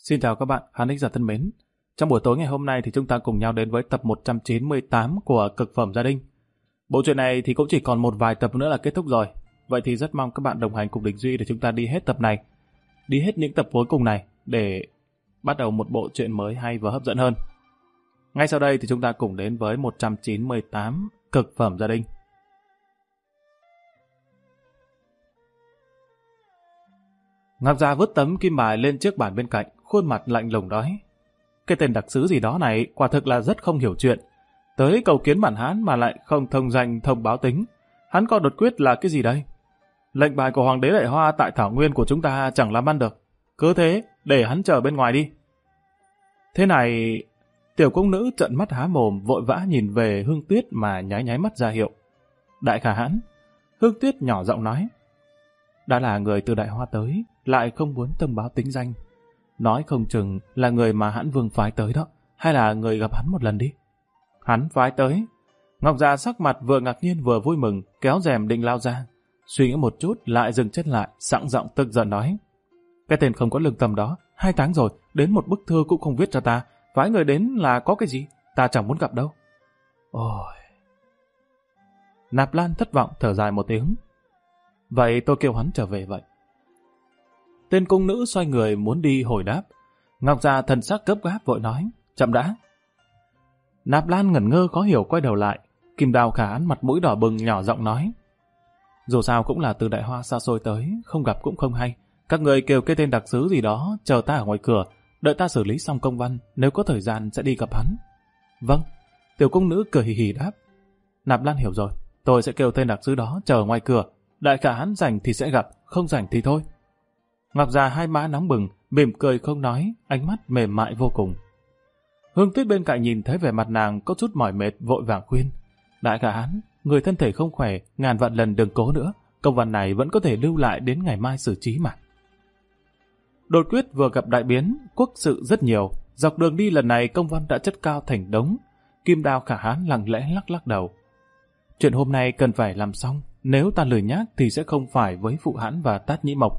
Xin chào các bạn, khán thính giả thân mến. Trong buổi tối ngày hôm nay thì chúng ta cùng nhau đến với tập 198 của Cực phẩm gia đình. Bộ truyện này thì cũng chỉ còn một vài tập nữa là kết thúc rồi. Vậy thì rất mong các bạn đồng hành cùng Đình Duy để chúng ta đi hết tập này, đi hết những tập cuối cùng này để bắt đầu một bộ truyện mới hay và hấp dẫn hơn. Ngay sau đây thì chúng ta cùng đến với 198 Cực phẩm gia đình. Ngọc Gia vứt tấm kim bài lên chiếc bàn bên cạnh, khuôn mặt lạnh lùng nói: cái tên đặc sứ gì đó này quả thực là rất không hiểu chuyện. Tới cầu kiến bản Hán mà lại không thông danh thông báo tính. Hắn coi đột quyết là cái gì đây? Lệnh bài của Hoàng đế Đại Hoa tại Thảo Nguyên của chúng ta chẳng làm ăn được. Cứ thế, để hắn chờ bên ngoài đi. Thế này, tiểu công nữ trợn mắt há mồm vội vã nhìn về Hương Tuyết mà nháy nháy mắt ra hiệu. Đại khả hãn, Hương Tuyết nhỏ giọng nói: đã là người từ Đại Hoa tới, lại không muốn thông báo tính danh. Nói không chừng là người mà Hãn Vương phái tới đó, hay là người gặp hắn một lần đi. Hắn phái tới. Ngọc Gia sắc mặt vừa ngạc nhiên vừa vui mừng, kéo rèm định lao ra. Suy nghĩ một chút lại dừng chân lại, sẵn giọng tức giận nói: cái tên không có lương tâm đó, 2 tháng rồi, đến một bức thư cũng không viết cho ta, phái người đến là có cái gì, ta chẳng muốn gặp đâu. Ôi... Nạp Lan thất vọng thở dài một tiếng. Vậy tôi kêu hắn trở về vậy. Tên cung nữ xoay người muốn đi hồi đáp. Ngọc Gia thần sắc gấp gáp vội nói: chậm đã. Nạp Lan ngẩn ngơ khó hiểu quay đầu lại. Kim Đào khả hãn mặt mũi đỏ bừng nhỏ giọng nói: dù sao cũng là từ Đại Hoa xa xôi tới, không gặp cũng không hay. Các người kêu cái tên đặc sứ gì đó chờ ta ở ngoài cửa, đợi ta xử lý xong công văn, nếu có thời gian sẽ đi gặp hắn. Vâng. Tiểu cung nữ cười hì hì đáp. Nạp Lan hiểu rồi, tôi sẽ kêu tên đặc sứ đó chờ ở ngoài cửa. Đại khả hãn rảnh thì sẽ gặp, không rảnh thì thôi. Ngọc Già hai má nóng bừng, mỉm cười không nói, ánh mắt mềm mại vô cùng. Hương Tuyết bên cạnh nhìn thấy vẻ mặt nàng có chút mỏi mệt, vội vàng khuyên: đại khả hãn, người thân thể không khỏe, ngàn vạn lần đừng cố nữa, công văn này vẫn có thể lưu lại đến ngày mai xử trí mà. Đột quyết vừa gặp đại biến, quốc sự rất nhiều, dọc đường đi lần này công văn đã chất cao thành đống. Kim Đao khả hãn lặng lẽ lắc lắc đầu. Chuyện hôm nay cần phải làm xong, nếu ta lười nhác thì sẽ không phải với Phụ Hãn và Tát Nhĩ Mộc.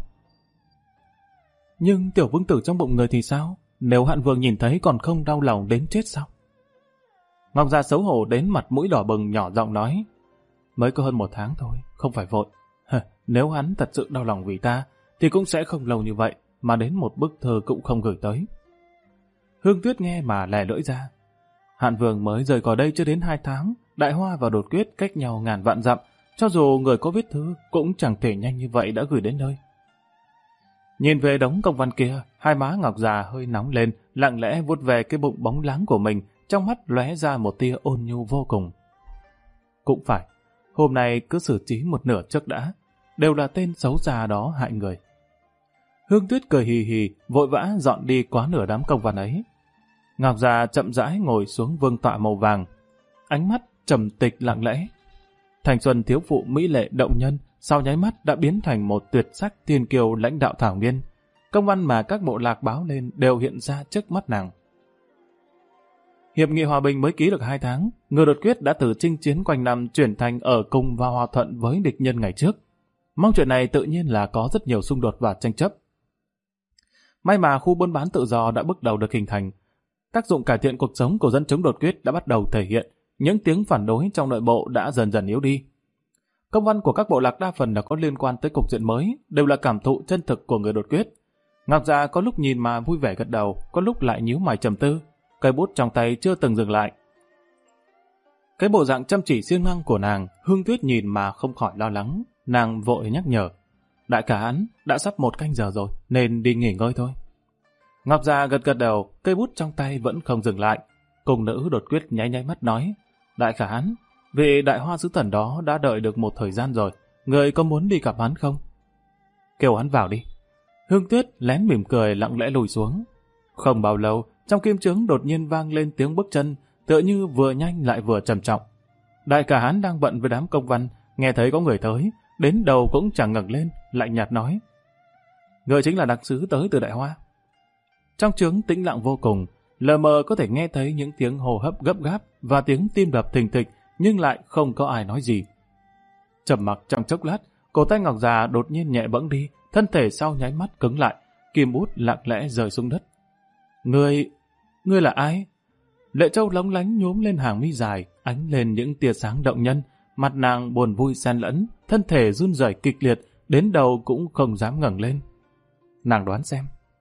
Nhưng tiểu vương tử trong bụng người thì sao? Nếu Hãn Vương nhìn thấy còn không đau lòng đến chết sao? Ngọc Gia xấu hổ đến mặt mũi đỏ bừng nhỏ giọng nói: mới có hơn 1 tháng thôi, không phải vội. Nếu hắn thật sự đau lòng vì ta thì cũng sẽ không lâu như vậy, mà đến một bức thư cũng không gửi tới. Hương Tuyết nghe mà lè lưỡi ra. Hãn Vương mới rời khỏi đây chưa đến 2 tháng, Đại Hoa và Đột Quyết cách nhau ngàn vạn dặm, cho dù người có viết thư cũng chẳng thể nhanh như vậy đã gửi đến nơi. Nhìn về đống công văn kia, hai má Ngọc Già hơi nóng lên, lặng lẽ vuốt về cái bụng bóng láng của mình, trong mắt lóe ra một tia ôn nhu vô cùng. Cũng phải, hôm nay cứ xử trí một nửa trước đã, đều là tên xấu xa đó hại người. Hương Tuyết cười hì hì, vội vã dọn đi quá nửa đám công văn ấy. Ngọc Già chậm rãi ngồi xuống vương tọa màu vàng, ánh mắt trầm tịch lặng lẽ. Thành xuân thiếu phụ mỹ lệ động nhân sau nháy mắt đã biến thành một tuyệt sắc tiên kiều lãnh đạo Thảo Nguyên. Công văn mà các bộ lạc báo lên đều hiện ra trước mắt nàng. Hiệp nghị hòa bình mới ký được 2 tháng, người Đột Quyết đã từ chinh chiến quanh năm chuyển thành ở cùng và hòa thuận với địch nhân ngày trước. Mong chuyện này tự nhiên là có rất nhiều xung đột và tranh chấp. May mà khu buôn bán tự do đã bước đầu được hình thành. Tác dụng cải thiện cuộc sống của dân chúng Đột Quyết đã bắt đầu thể hiện, những tiếng phản đối trong nội bộ đã dần dần yếu đi. Công văn của các bộ lạc đa phần là có liên quan tới cục diện mới, đều là cảm thụ chân thực của người Đột Quyết. Ngọc Gia có lúc nhìn mà vui vẻ gật đầu, có lúc lại nhíu mày trầm tư, cây bút trong tay chưa từng dừng lại. Cái bộ dạng chăm chỉ siêng năng của nàng, Hương Tuyết nhìn mà không khỏi lo lắng, nàng vội nhắc nhở: đại khả hãn, đã sắp 1 canh giờ rồi, nên đi nghỉ ngơi thôi. Ngọc Gia gật gật đầu, cây bút trong tay vẫn không dừng lại. Cung nữ Đột Quyết nháy nháy mắt nói: đại khả hãn, vị Đại Hoa sứ thần đó đã đợi được một thời gian rồi, người có muốn đi gặp hắn không? Kêu hắn vào đi. Hương Tuyết lén mỉm cười lặng lẽ lùi xuống. Không bao lâu, trong kim trướng đột nhiên vang lên tiếng bước chân, tựa như vừa nhanh lại vừa trầm trọng. Đại khả hãn đang bận với đám công văn, nghe thấy có người tới, đến đầu cũng chẳng ngẩng lên, lạnh nhạt nói: người chính là đặc sứ tới từ Đại Hoa. Trong trướng tĩnh lặng vô cùng, lờ mờ có thể nghe thấy những tiếng hô hấp gấp gáp và tiếng tim đập thình thịch, nhưng lại không có ai nói gì. Trầm mặc trong chốc lát, cổ tay Ngọc Già đột nhiên nhẹ bẫng đi, thân thể sau nháy mắt cứng lại, kim bút lặng lẽ rơi xuống đất. Ngươi là ai? Lệ Châu lóng lánh nhuốm lên hàng mi dài, ánh lên những tia sáng động nhân. Mặt nàng buồn vui xen lẫn, thân thể run rẩy kịch liệt, đến đầu cũng không dám ngẩng lên. Nàng đoán xem.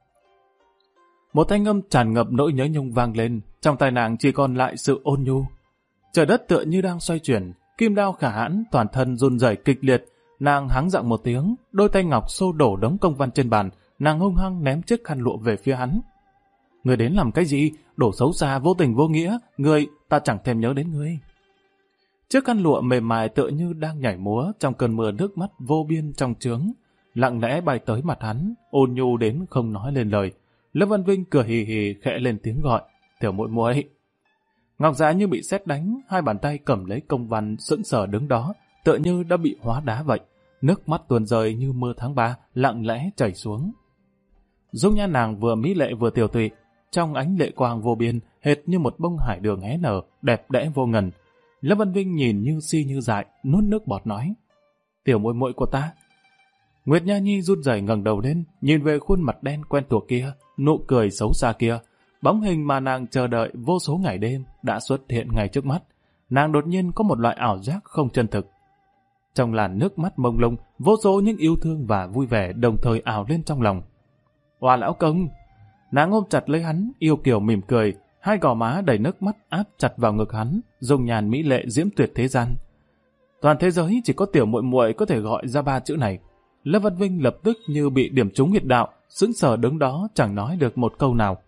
Một thanh âm tràn ngập nỗi nhớ nhung vang lên, trong tai nàng chỉ còn lại sự ôn nhu. Trời đất tựa như đang xoay chuyển, Kim Đao Khả Hãn toàn thân run rẩy kịch liệt, nàng hắng giọng một tiếng, đôi tay ngọc xô đổ đống công văn trên bàn, nàng hung hăng ném chiếc khăn lụa về phía hắn. Ngươi đến làm cái gì? Đổ xấu xa, vô tình vô nghĩa, ngươi, ta chẳng thèm nhớ đến ngươi. Chiếc khăn lụa mềm mại tựa như đang nhảy múa trong cơn mưa nước mắt vô biên trong trướng, lặng lẽ bay tới mặt hắn, ôn nhu đến không nói lên lời. Lâm Văn Vinh cười hì hì khẽ lên tiếng gọi, tiểu muội muội. Ngọc Dạ như bị sét đánh, hai bàn tay cầm lấy công văn sững sờ đứng đó, tựa như đã bị hóa đá vậy. Nước mắt tuôn rơi như mưa tháng 3, lặng lẽ chảy xuống. Dung nhan nàng vừa mỹ lệ vừa tiều tụy, trong ánh lệ quang vô biên, hệt như một bông hải đường hé nở, đẹp đẽ vô ngần. Lâm Văn Vinh nhìn như si như dại, nuốt nước bọt nói, tiểu muội muội của ta. Nguyệt Nha Nhi run rẩy ngẩng đầu lên, nhìn về khuôn mặt đen quen thuộc kia, nụ cười xấu xa kia. Bóng hình mà nàng chờ đợi vô số ngày đêm đã xuất hiện ngay trước mắt. Nàng đột nhiên có một loại ảo giác không chân thực. Trong làn nước mắt mông lung, vô số những yêu thương và vui vẻ đồng thời ảo lên trong lòng. Oa lão công! Nàng ôm chặt lấy hắn, yêu kiều mỉm cười, hai gò má đầy nước mắt áp chặt vào ngực hắn, dung nhàn mỹ lệ diễm tuyệt thế gian. Toàn thế giới chỉ có tiểu muội muội có thể gọi ra ba chữ này. Lâm Văn Vinh lập tức như bị điểm trúng huyệt đạo, sững sờ đứng đó chẳng nói được một câu nào.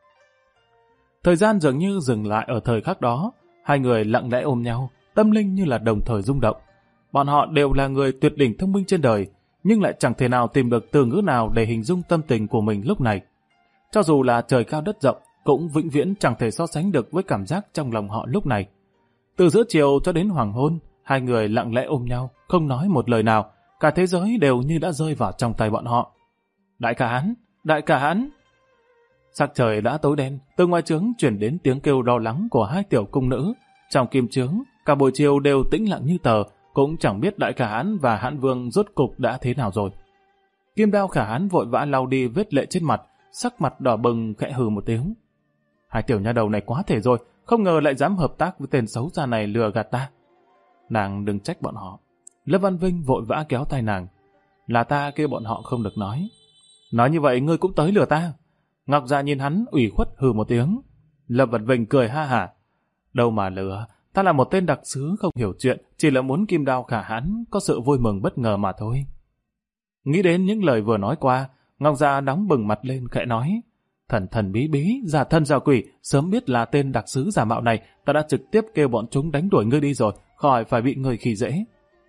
Thời gian dường như dừng lại ở thời khắc đó, hai người lặng lẽ ôm nhau, tâm linh như là đồng thời rung động. Bọn họ đều là người tuyệt đỉnh thông minh trên đời, nhưng lại chẳng thể nào tìm được từ ngữ nào để hình dung tâm tình của mình lúc này. Cho dù là trời cao đất rộng, cũng vĩnh viễn chẳng thể so sánh được với cảm giác trong lòng họ lúc này. Từ giữa chiều cho đến hoàng hôn, hai người lặng lẽ ôm nhau, không nói một lời nào, cả thế giới đều như đã rơi vào trong tay bọn họ. Đại ca hắn! Đại ca hắn! Sắc trời đã tối đen, từ ngoài trướng chuyển đến tiếng kêu lo lắng của hai tiểu cung nữ. Trong kim trướng, cả buổi chiều đều tĩnh lặng như tờ, cũng chẳng biết đại ca Hãn và Hãn Vương rốt cục đã thế nào rồi. Kim Đao Khả Hãn vội vã lau đi vết lệ trên mặt, sắc mặt đỏ bừng khẽ hừ một tiếng. Hai tiểu nha đầu này quá thể rồi, không ngờ lại dám hợp tác với tên xấu xa này lừa gạt ta. Nàng đừng trách bọn họ. Lâm Văn Vinh vội vã kéo tay nàng. Là ta kêu bọn họ không được nói. Nói như vậy ngươi cũng tới lừa ta. Ngọc Dạ nhìn hắn ủy khuất hừ một tiếng. Lâm Văn Vinh cười ha hả. Đâu mà lừa, ta là một tên đặc sứ không hiểu chuyện, chỉ là muốn Kim Đao Khả Hãn có sự vui mừng bất ngờ mà thôi. Nghĩ đến những lời vừa nói qua, Ngọc Dạ đóng bừng mặt lên khẽ nói. Thần thần bí bí, giả thân giả quỷ, sớm biết là tên đặc sứ giả mạo này, ta đã trực tiếp kêu bọn chúng đánh đuổi ngươi đi rồi, khỏi phải bị người khi dễ.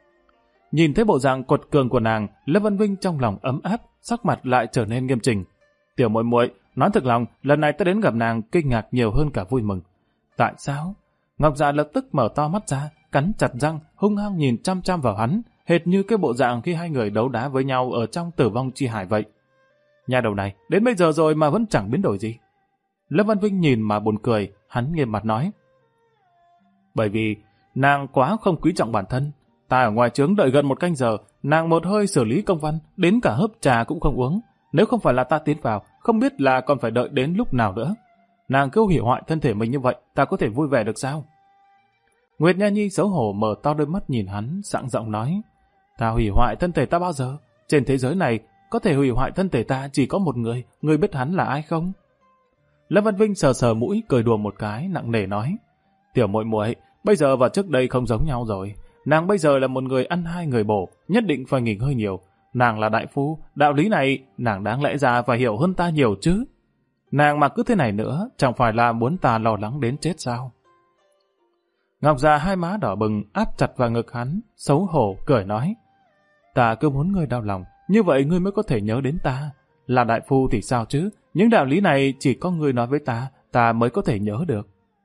Nhìn thấy bộ dạng quật cường của nàng, Lâm Văn Vinh trong lòng ấm áp, sắc mặt lại trở nên nghiêm chỉnh. Tiểu muội muội, nói thực lòng, lần này ta đến gặp nàng kinh ngạc nhiều hơn cả vui mừng. Tại sao? Ngọc Dạ lập tức mở to mắt ra, cắn chặt răng, hung hăng nhìn chăm chăm vào hắn, hệt như cái bộ dạng khi hai người đấu đá với nhau ở trong Tử Vong Chi Hải vậy. Nhà đầu này, đến bây giờ rồi mà vẫn chẳng biến đổi gì. Lâm Văn Vinh nhìn mà buồn cười, hắn nghiêm mặt nói. Bởi vì nàng quá không quý trọng bản thân. Ta ở ngoài trướng đợi gần 1 canh giờ, nàng một hơi xử lý công văn, đến cả hớp trà cũng không uống. Nếu không phải là ta tiến vào, không biết là còn phải đợi đến lúc nào nữa. Nàng cứ hủy hoại thân thể mình như vậy, ta có thể vui vẻ được sao? Nguyệt Nha Nhi xấu hổ mở to đôi mắt nhìn hắn, sẵn giọng nói. Ta hủy hoại thân thể ta bao giờ? Trên thế giới này, có thể hủy hoại thân thể ta chỉ có một người, ngươi biết hắn là ai không? Lâm Văn Vinh sờ sờ mũi, cười đùa một cái, nặng nề nói. Tiểu muội muội, bây giờ và trước đây không giống nhau rồi. Nàng bây giờ là một người ăn 2 người bổ, nhất định phải nghỉ ngơi nhiều. Nàng là đại phu, đạo lý này, nàng đáng lẽ ra phải hiểu hơn ta nhiều chứ. Nàng mà cứ thế này nữa, chẳng phải là muốn ta lo lắng đến chết sao? Ngọc Dạ hai má đỏ bừng, áp chặt vào ngực hắn, xấu hổ, cười nói. Ta cứ muốn ngươi đau lòng, như vậy ngươi mới có thể nhớ đến ta. Là đại phu thì sao chứ, những đạo lý này chỉ có ngươi nói với ta mới có thể nhớ được.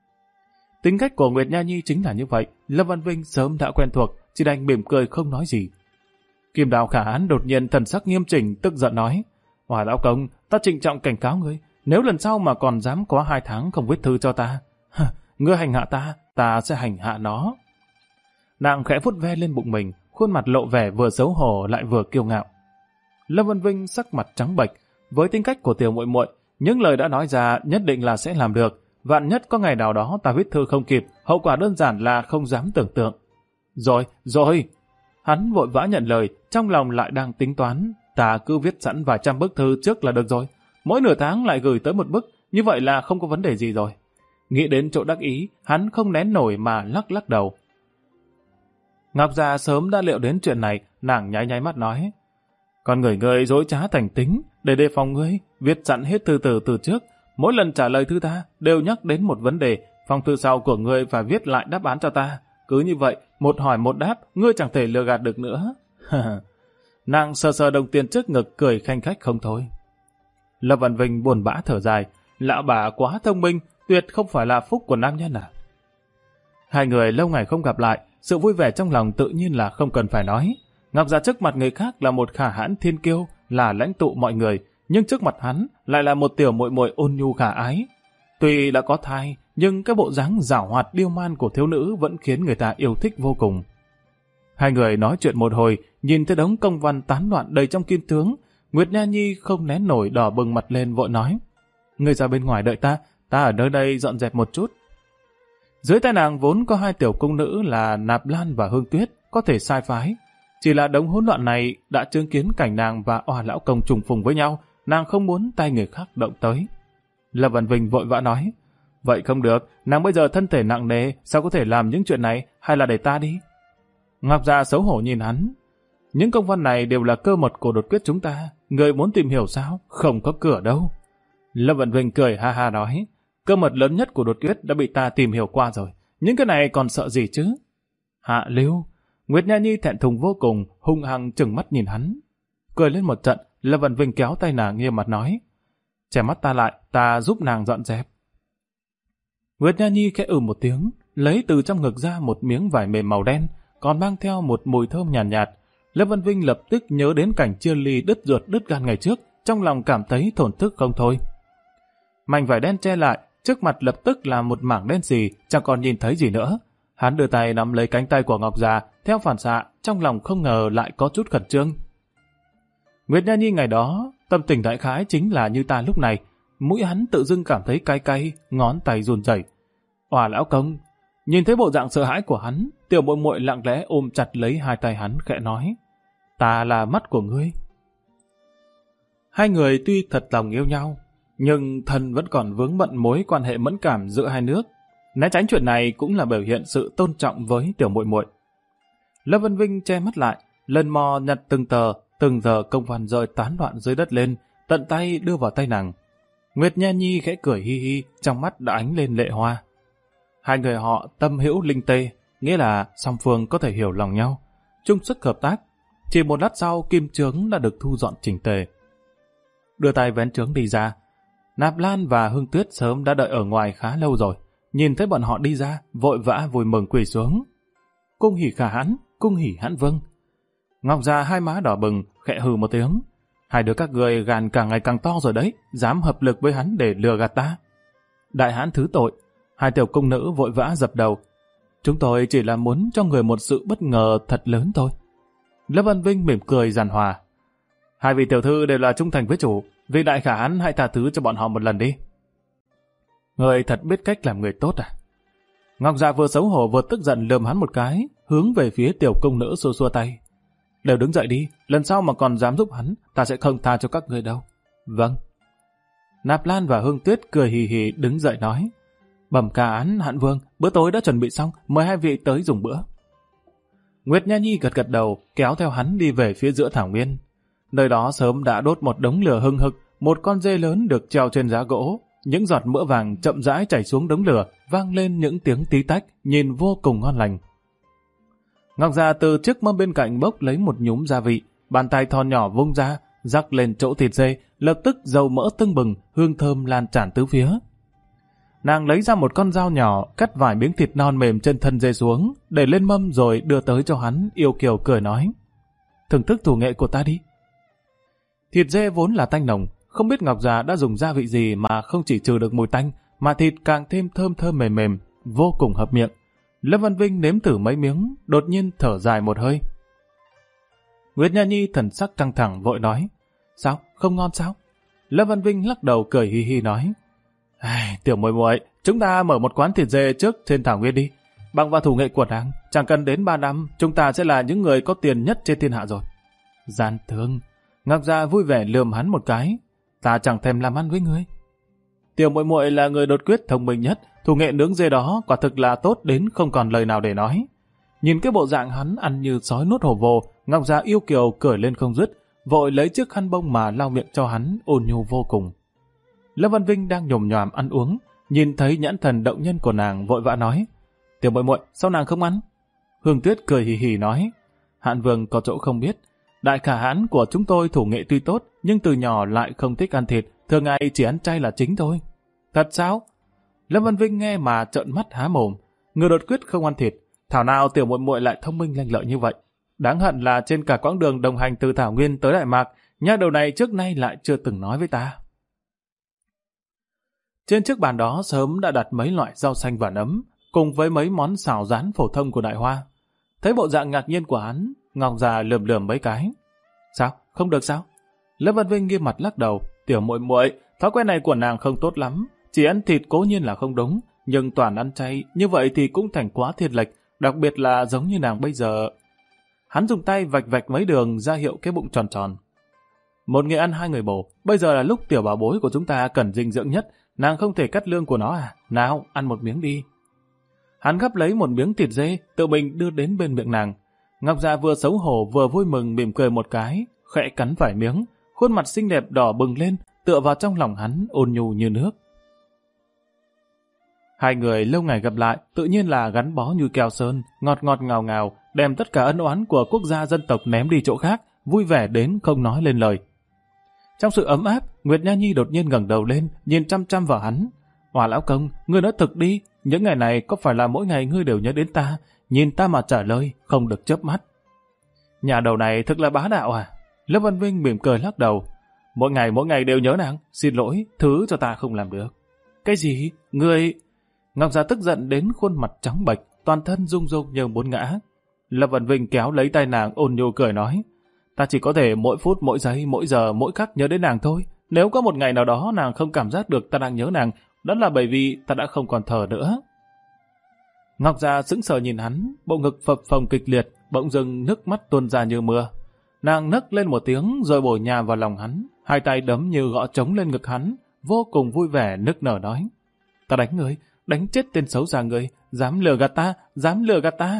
Tính cách của Nguyệt Nha Nhi chính là như vậy, Lâm Văn Vinh sớm đã quen thuộc, chỉ đành mỉm cười không nói gì. Kim Đao Khả Hãn đột nhiên thần sắc nghiêm chỉnh, tức giận nói. Hòa lão công, ta trịnh trọng cảnh cáo ngươi, nếu lần sau mà còn dám có 2 tháng không viết thư cho ta, ngươi hành hạ ta sẽ hành hạ nó. Nàng khẽ vuốt ve lên bụng mình, khuôn mặt lộ vẻ vừa xấu hổ lại vừa kiêu ngạo. Lâm Văn Vinh sắc mặt trắng bệch, với tính cách của tiểu muội muội, Những lời đã nói ra nhất định là sẽ làm được. Vạn nhất có ngày nào đó ta viết thư không kịp, hậu quả đơn giản là không dám tưởng tượng. Rồi. Hắn vội vã nhận lời, trong lòng lại đang tính toán. Ta cứ viết sẵn vài trăm bức thư trước là được rồi. Mỗi nửa tháng lại gửi tới một bức, như vậy là không có vấn đề gì rồi. Nghĩ đến chỗ đắc ý, hắn không nén nổi mà lắc lắc đầu. Ngọc Già sớm đã liệu đến chuyện này, nàng nháy mắt nói. Con người dối trá thành tính, để đề phòng ngươi, viết sẵn hết thư từ trước. Mỗi lần trả lời thư ta, đều nhắc đến một vấn đề, phong thư sau của ngươi phải viết lại đáp án cho ta. Cứ như vậy, một hỏi một đáp, ngươi chẳng thể lừa gạt được nữa. Nàng sờ đồng tiền trước ngực cười khanh khách không thôi. Lâm Văn Vinh buồn bã thở dài, lão bà quá thông minh, tuyệt không phải là phúc của nam nhân à. Hai người lâu ngày không gặp lại, sự vui vẻ trong lòng tự nhiên là không cần phải nói. Ngọc Già trước mặt người khác là một khả hãn thiên kiêu, là lãnh tụ mọi người, nhưng trước mặt hắn lại là một tiểu muội muội ôn nhu khả ái. Tuy đã có thai, nhưng cái bộ dáng giảo hoạt điêu man của thiếu nữ vẫn khiến người ta yêu thích vô cùng. Hai người nói chuyện một hồi, nhìn thấy đống công văn tán loạn đầy trong kim tướng, Nguyệt Nha Nhi không nén nổi đỏ bừng mặt lên vội nói. Ngươi ra bên ngoài đợi ta ở nơi đây dọn dẹp một chút. Dưới tay nàng vốn có hai tiểu cung nữ là Nạp Lan và Hương Tuyết, có thể sai phái. Chỉ là đống hỗn loạn này đã chứng kiến cảnh nàng và Oa lão công trùng phùng với nhau, nàng không muốn tay người khác động tới. Lâm Văn Vinh vội vã nói, vậy không được, nàng bây giờ thân thể nặng nề, sao có thể làm những chuyện này, hay là để ta đi? Ngọc Già xấu hổ nhìn hắn. Những công văn này đều là cơ mật của đột quyết chúng ta, người muốn tìm hiểu sao? Không có cửa đâu. Lâm Văn Vinh cười ha ha nói, cơ mật lớn nhất của đột quyết đã bị ta tìm hiểu qua rồi, những cái này còn sợ gì chứ? Hạ Lưu. Nguyệt Nha Nhi thẹn thùng vô cùng, hung hăng trừng mắt nhìn hắn. Cười lên một trận, Lâm Văn Vinh kéo tay nàng nghiêm mặt nói, che mắt ta lại, ta giúp nàng dọn dẹp. Nguyệt Nha Nhi khẽ một tiếng, lấy từ trong ngực ra một miếng vải mềm màu đen, còn mang theo một mùi thơm nhàn nhạt. Lâm Văn Vinh lập tức nhớ đến cảnh chia ly đứt ruột đứt gan ngày trước, trong lòng cảm thấy thổn thức không thôi. Mảnh vải đen che lại, trước mặt lập tức là một mảng đen xì, chẳng còn nhìn thấy gì nữa. Hắn đưa tay nắm lấy cánh tay của Ngọc Già, theo phản xạ, trong lòng không ngờ lại có chút khẩn trương. Nguyệt Nha Nhi ngày đó, tâm tình đại khái chính là như ta lúc này, mũi hắn tự dưng cảm thấy cay cay, ngón tay run rẩy. Oa lão công, nhìn thấy bộ dạng sợ hãi của hắn, tiểu muội muội lặng lẽ ôm chặt lấy hai tay hắn khẽ nói, ta là mắt của ngươi. Hai người tuy thật lòng yêu nhau, nhưng thân vẫn còn vướng bận mối quan hệ mẫn cảm giữa hai nước. Né tránh chuyện này cũng là biểu hiện sự tôn trọng với tiểu muội muội. Lâm Văn Vinh che mắt lại, lần mò nhặt từng giờ công văn rơi tán loạn dưới đất lên, tận tay đưa vào tay nàng. Nguyệt Nha Nhi khẽ cười hi hi, trong mắt đã ánh lên lệ hoa. Hai người họ tâm hữu linh tê, nghĩa là song phương có thể hiểu lòng nhau, chung sức hợp tác. Chỉ một lát sau, kim chướng đã được thu dọn chỉnh tề. Đưa tay vén chướng đi ra. Nạp Lan và Hương Tuyết sớm đã đợi ở ngoài khá lâu rồi, nhìn thấy bọn họ đi ra, vội vã vui mừng quỳ xuống. Cung hỉ khả hãn, cung hỉ hãn vâng. Ngọc Già hai má đỏ bừng, khẽ hừ một tiếng. Hai đứa các người gàn càng ngày càng to rồi đấy, dám hợp lực với hắn để lừa gạt ta. Đại hãn thứ tội. Hai tiểu cung nữ vội vã dập đầu. Chúng tôi chỉ là muốn cho người một sự bất ngờ thật lớn thôi. Lâm Văn Vinh mỉm cười giàn hòa. Hai vị tiểu thư đều là trung thành với chủ, vì đại khả hãn hãy tha thứ cho bọn họ một lần đi. Người thật biết cách làm người tốt à? Ngọc Già vừa xấu hổ vừa tức giận lườm hắn một cái, hướng về phía tiểu cung nữ xua xua tay. Đều đứng dậy đi, lần sau mà còn dám giúp hắn, ta sẽ không tha cho các người đâu. Vâng. Nạp Lan và Hương Tuyết cười hì hì đứng dậy nói. Bẩm ca án Hạn Vương, bữa tối đã chuẩn bị xong, mời hai vị tới dùng bữa. Nguyệt Nha Nhi gật gật đầu, kéo theo hắn đi về phía giữa thảo nguyên. Nơi đó sớm đã đốt một đống lửa hừng hực, một con dê lớn được treo trên giá gỗ. Những giọt mỡ vàng chậm rãi chảy xuống đống lửa, vang lên những tiếng tí tách, nhìn vô cùng ngon lành. Ngọc Già từ chiếc mâm bên cạnh bốc lấy một nhúm gia vị, bàn tay thon nhỏ vung ra, rắc lên chỗ thịt dê, lập tức dầu mỡ tưng bừng, hương thơm lan tràn tứ phía. Nàng lấy ra một con dao nhỏ, cắt vài miếng thịt non mềm trên thân dê xuống, để lên mâm rồi đưa tới cho hắn, yêu kiều cười nói. Thưởng thức thủ nghệ của ta đi. Thịt dê vốn là tanh nồng, không biết Ngọc Già đã dùng gia vị gì mà không chỉ trừ được mùi tanh, mà thịt càng thêm thơm thơm mềm mềm, vô cùng hợp miệng. Lâm Văn Vinh nếm thử mấy miếng, đột nhiên thở dài một hơi. Nguyệt Nha Nhi thần sắc căng thẳng vội nói, sao, không ngon sao? Lâm Văn Vinh lắc đầu cười hi hi nói, Tiểu muội muội, chúng ta mở một quán thịt dê trước trên thảo nguyên đi. Bằng vào thủ nghệ của nàng, chẳng cần đến 3 năm, chúng ta sẽ là những người có tiền nhất trên thiên hạ rồi. Gian thương. Ngọc Gia vui vẻ lườm hắn một cái. Ta chẳng thèm làm ăn với ngươi. Tiểu muội muội là người đột quyết thông minh nhất, thủ nghệ nướng dê đó quả thực là tốt đến không còn lời nào để nói. Nhìn cái bộ dạng hắn ăn như sói nuốt hổ vồ, Ngọc Gia yêu kiều cười lên không dứt, vội lấy chiếc khăn bông mà lau miệng cho hắn, ôn nhu vô cùng. Lâm Văn Vinh đang nhồm nhòm ăn uống, nhìn thấy nhãn thần động nhân của nàng vội vã nói, Tiểu muội muội, sao nàng không ăn? Hương Tuyết cười hì hì nói, Hạn Vương có chỗ không biết, đại khả hãn của chúng tôi thủ nghệ tuy tốt, nhưng từ nhỏ lại không thích ăn thịt, thường ngày chỉ ăn chay là chính thôi. Thật sao? Lâm Văn Vinh nghe mà trợn mắt há mồm, người đột quyết không ăn thịt, thảo nào tiểu muội muội lại thông minh lanh lợi như vậy. Đáng hận là trên cả quãng đường đồng hành từ Thảo Nguyên tới Đại Mạc, nha đầu này trước nay lại chưa từng nói với ta. Trên chiếc bàn đó sớm đã đặt mấy loại rau xanh và nấm, cùng với mấy món xào rán phổ thông của Đại Hoa. Thấy bộ dạng ngạc nhiên của hắn, Ngọc Già lườm lườm mấy cái. Sao? Không được sao? Lâm Văn Vinh nghiêm mặt lắc đầu. Tiểu muội muội, thói quen này của nàng không tốt lắm. Chỉ ăn thịt cố nhiên là không đúng, nhưng toàn ăn chay, như vậy thì cũng thành quá thiên lệch, đặc biệt là giống như nàng bây giờ. Hắn dùng tay vạch vạch mấy đường ra hiệu cái bụng tròn tròn. Một người ăn 2 người bổ, bây giờ là lúc tiểu bảo bối của chúng ta cần dinh dưỡng nhất, nàng không thể cắt lương của nó à? Nào, ăn một miếng đi. Hắn gắp lấy một miếng thịt dê, tự mình đưa đến bên miệng nàng. Ngọc Dạ vừa xấu hổ vừa vui mừng mỉm cười một cái, khẽ cắn vài miếng, khuôn mặt xinh đẹp đỏ bừng lên, tựa vào trong lòng hắn ôn nhu như nước. Hai người lâu ngày gặp lại, tự nhiên là gắn bó như keo sơn, ngọt ngọt ngào ngào, đem tất cả ân oán của quốc gia dân tộc ném đi chỗ khác, vui vẻ đến không nói lên lời. Trong sự ấm áp, Nguyệt Nha Nhi đột nhiên ngẩng đầu lên, nhìn chăm chăm vào hắn. Hòa lão công, ngươi nói thực đi, những ngày này có phải là mỗi ngày ngươi đều nhớ đến ta, nhìn ta mà trả lời, không được chớp mắt. Nhà đầu này thực là bá đạo à? Lâm Văn Vinh mỉm cười lắc đầu. Mỗi ngày đều nhớ nàng, xin lỗi, thứ cho ta không làm được. Cái gì? Ngươi... Ngọc Gia tức giận đến khuôn mặt trắng bệch, toàn thân rung rung như muốn ngã. Lâm Văn Vinh kéo lấy tay nàng ôn nhu cười nói, ta chỉ có thể mỗi phút, mỗi giây, mỗi giờ, mỗi khắc nhớ đến nàng thôi. Nếu có một ngày nào đó nàng không cảm giác được ta đang nhớ nàng, đó là bởi vì ta đã không còn thở nữa. Ngọc Gia sững sờ nhìn hắn, bộ ngực phập phồng kịch liệt, bỗng dưng nước mắt tuôn ra như mưa. Nàng nấc lên một tiếng rồi bổ nhào vào lòng hắn, hai tay đấm như gõ trống lên ngực hắn, vô cùng vui vẻ nức nở nói, ta đánh ngươi, đánh chết tên xấu xa ngươi, dám lừa gạt ta, dám lừa gạt ta.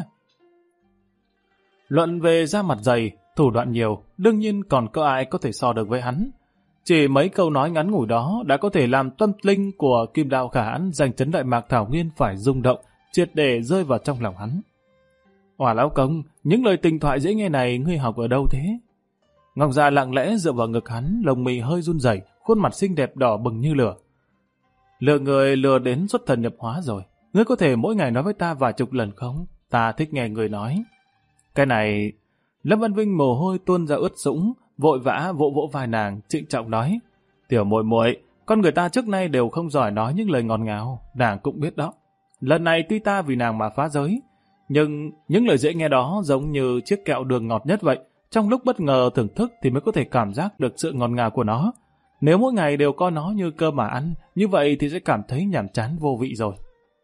Luận về da mặt dày, thủ đoạn nhiều, đương nhiên còn có ai có thể so được với hắn. Chỉ mấy câu nói ngắn ngủi đó đã có thể làm tâm linh của Kim Đao Khả Hãn giành chấn Đại Mạc Thảo Nguyên phải rung động, triệt để rơi vào trong lòng hắn. Hỏa lão công, những lời tình thoại dễ nghe này ngươi học ở đâu thế? Ngọc Dạ lặng lẽ dựa vào ngực hắn, lồng mì hơi run rẩy, khuôn mặt xinh đẹp đỏ bừng như lửa. Lừa người lừa đến xuất thần nhập hóa rồi. Ngươi có thể mỗi ngày nói với ta vài chục lần không? Ta thích nghe người nói. Cái này... Lâm Văn Vinh mồ hôi tuôn ra ướt sũng, vội vã vỗ vỗ vai nàng, trịnh trọng nói. Tiểu muội muội, con người ta trước nay đều không giỏi nói những lời ngọt ngào, nàng cũng biết đó. Lần này tuy ta vì nàng mà phá giới, nhưng những lời dễ nghe đó giống như chiếc kẹo đường ngọt nhất vậy. Trong lúc bất ngờ thưởng thức thì mới có thể cảm giác được sự ngọt ngào của nó. Nếu mỗi ngày đều coi nó như cơm mà ăn, như vậy thì sẽ cảm thấy nhàm chán vô vị rồi.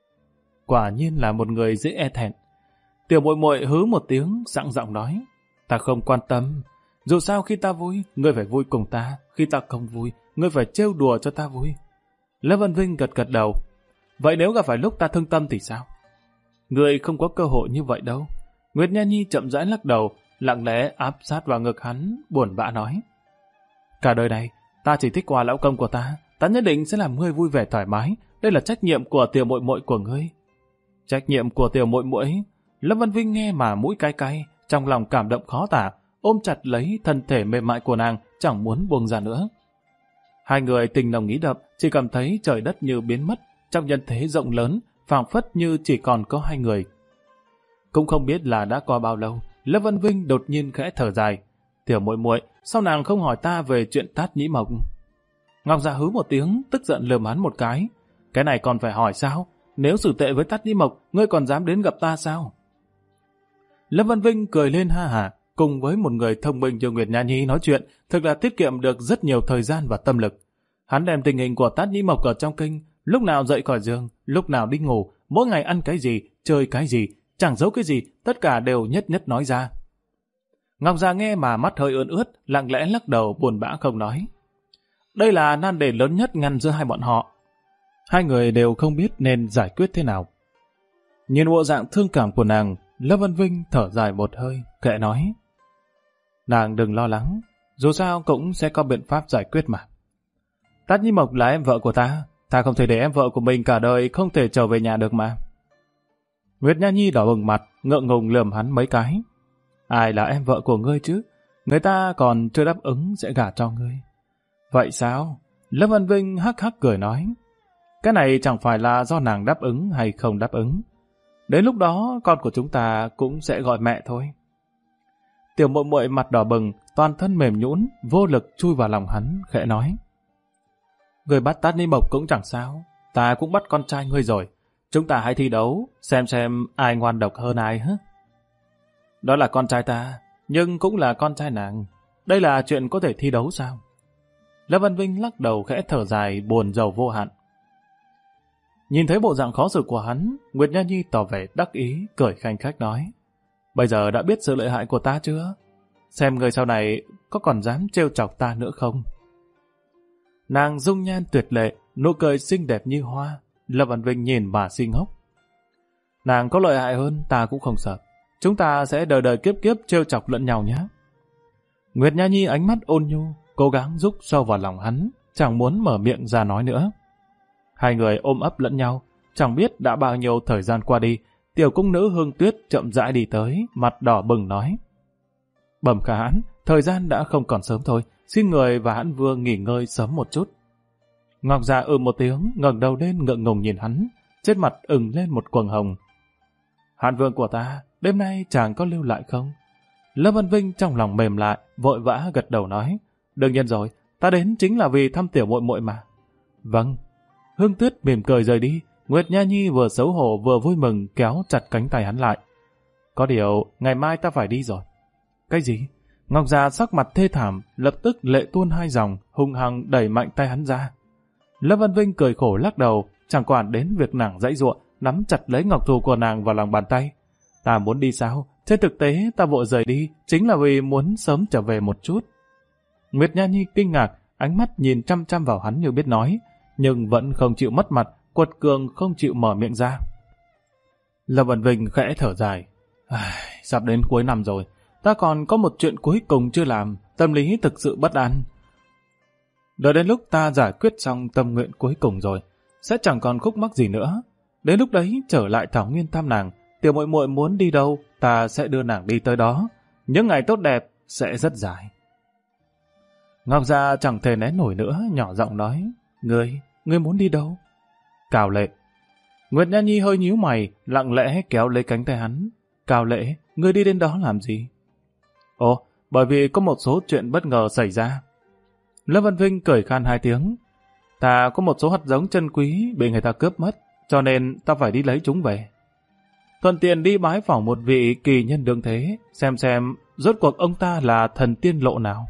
Quả nhiên là một người dễ e thẹn. Tiểu muội muội hứ một tiếng, sẵn giọng nói, ta không quan tâm. Dù sao khi ta vui, ngươi phải vui cùng ta. Khi ta không vui, ngươi phải trêu đùa cho ta vui. Lâm Văn Vinh gật gật đầu. Vậy nếu gặp phải lúc ta thương tâm thì sao? Ngươi không có cơ hội như vậy đâu. Nguyệt Nha Nhi chậm rãi lắc đầu, lặng lẽ áp sát vào ngực hắn, buồn bã nói. Cả đời này, ta chỉ thích quà lão công của ta. Ta nhất định sẽ làm ngươi vui vẻ thoải mái. Đây là trách nhiệm của tiểu muội muội của ngươi. Trách nhiệm của tiểu muội muội? Lâm Văn Vinh nghe mà mũi cay cay, trong lòng cảm động khó tả, ôm chặt lấy thân thể mềm mại của nàng, chẳng muốn buông ra nữa. Hai người tình nồng ý đậm, chỉ cảm thấy trời đất như biến mất, trong nhân thế rộng lớn, phảng phất như chỉ còn có hai người. Cũng không biết là đã qua bao lâu, Lâm Văn Vinh đột nhiên khẽ thở dài. Tiểu muội muội, sao nàng không hỏi ta về chuyện Tát Nhĩ Mộc? Ngọc Dạ hứ một tiếng, tức giận lườm hắn một cái. Cái này còn phải hỏi sao? Nếu xử tệ với Tát Nhĩ Mộc, ngươi còn dám đến gặp ta sao? Lâm Văn Vinh cười lên ha hả, cùng với một người thông minh như Nguyệt Nha Nhi nói chuyện, thực là tiết kiệm được rất nhiều thời gian và tâm lực. Hắn đem tình hình của Tát Nhĩ Mộc ở trong kinh, lúc nào dậy khỏi giường, lúc nào đi ngủ, mỗi ngày ăn cái gì, chơi cái gì, chẳng giấu cái gì, tất cả đều nhất nhất nói ra. Ngọc Già nghe mà mắt hơi ươn ướt, lặng lẽ lắc đầu buồn bã không nói. Đây là nan đề lớn nhất ngăn giữa hai bọn họ. Hai người đều không biết nên giải quyết thế nào. Nhìn bộ dạng thương cảm của nàng, Lâm Văn Vinh thở dài một hơi, kệ nói. Nàng đừng lo lắng, dù sao cũng sẽ có biện pháp giải quyết mà. Tát Nhĩ Mộc là em vợ của ta không thể để em vợ của mình cả đời không thể trở về nhà được mà. Nguyệt Nha Nhi đỏ bừng mặt, ngượng ngùng lườm hắn mấy cái. Ai là em vợ của ngươi chứ? Người ta còn chưa đáp ứng sẽ gả cho ngươi. Vậy sao? Lâm Văn Vinh hắc hắc cười nói. Cái này chẳng phải là do nàng đáp ứng hay không đáp ứng. Đến lúc đó con của chúng ta cũng sẽ gọi mẹ thôi. Tiểu muội muội mặt đỏ bừng, toàn thân mềm nhũn, vô lực chui vào lòng hắn, khẽ nói. Người bắt Tát Nhĩ Mộc cũng chẳng sao, ta cũng bắt con trai ngươi rồi. Chúng ta hãy thi đấu, xem ai ngoan độc hơn ai hả? Đó là con trai ta, nhưng cũng là con trai nàng. Đây là chuyện có thể thi đấu sao? Lâm Văn Vinh lắc đầu khẽ thở dài, buồn rầu vô hạn. Nhìn thấy bộ dạng khó xử của hắn, Nguyệt Nha Nhi tỏ vẻ đắc ý, cười khanh khách nói. Bây giờ đã biết sự lợi hại của ta chưa? Xem người sau này có còn dám trêu chọc ta nữa không? Nàng dung nhan tuyệt lệ, nụ cười xinh đẹp như hoa. Lâm Văn Vinh nhìn mà si ngốc. Nàng có lợi hại hơn, ta cũng không sợ. Chúng ta sẽ đời đời kiếp kiếp trêu chọc lẫn nhau nhé. Nguyệt Nha Nhi ánh mắt ôn nhu, cố gắng rúc sâu vào lòng hắn, chẳng muốn mở miệng ra nói nữa. Hai người ôm ấp lẫn nhau, chẳng biết đã bao nhiêu thời gian qua đi, tiểu cung nữ Hương Tuyết chậm rãi đi tới, mặt đỏ bừng nói. Bẩm khả hãn, thời gian đã không còn sớm thôi, xin người và hãn vương nghỉ ngơi sớm một chút. Ngọc Già một tiếng, ngẩng đầu lên ngượng ngùng nhìn hắn, trên mặt ửng lên một quầng hồng. Hãn vương của ta, đêm nay chàng có lưu lại không? Lâm Văn Vinh trong lòng mềm lại, vội vã gật đầu nói. Đương nhiên rồi, ta đến chính là vì thăm tiểu muội muội mà. Vâng. Hương Tuyết mỉm cười rời đi, Nguyệt Nha Nhi vừa xấu hổ vừa vui mừng kéo chặt cánh tay hắn lại. Có điều, ngày mai ta phải đi rồi. Cái gì? Ngọc Già sắc mặt thê thảm, lập tức lệ tuôn hai dòng, hung hăng đẩy mạnh tay hắn ra. Lâm Văn Vinh cười khổ lắc đầu, chẳng quản đến việc nàng dãy giụa, nắm chặt lấy ngọc thù của nàng vào lòng bàn tay. Ta muốn đi sao? Trên thực tế ta vội rời đi, chính là vì muốn sớm trở về một chút. Nguyệt Nha Nhi kinh ngạc, ánh mắt nhìn chăm chăm vào hắn như biết nói, nhưng vẫn không chịu mất mặt, quật cường không chịu mở miệng ra. Lâm Văn Vinh khẽ thở dài. Sắp đến cuối năm rồi, ta còn có một chuyện cuối cùng chưa làm, tâm lý thực sự bất an. Đợi đến lúc ta giải quyết xong tâm nguyện cuối cùng rồi, sẽ chẳng còn khúc mắc gì nữa. Đến lúc đấy trở lại Thảo Nguyên thăm nàng, tiểu muội muội muốn đi đâu, ta sẽ đưa nàng đi tới đó. Những ngày tốt đẹp sẽ rất dài. Ngọc Gia chẳng thể nén nổi nữa, nhỏ giọng nói, Ngươi muốn đi đâu? Cào Lệ. Nguyệt Nha Nhi hơi nhíu mày, lặng lẽ kéo lấy cánh tay hắn. Cào Lệ, ngươi đi đến đó làm gì? Ồ, bởi vì có một số chuyện bất ngờ xảy ra. Lâm Văn Vinh cười khan hai tiếng. Ta có một số hạt giống chân quý bị người ta cướp mất, cho nên ta phải đi lấy chúng về. Thuận tiện đi bái phỏng một vị kỳ nhân đương thế, xem rốt cuộc ông ta là thần tiên lộ nào.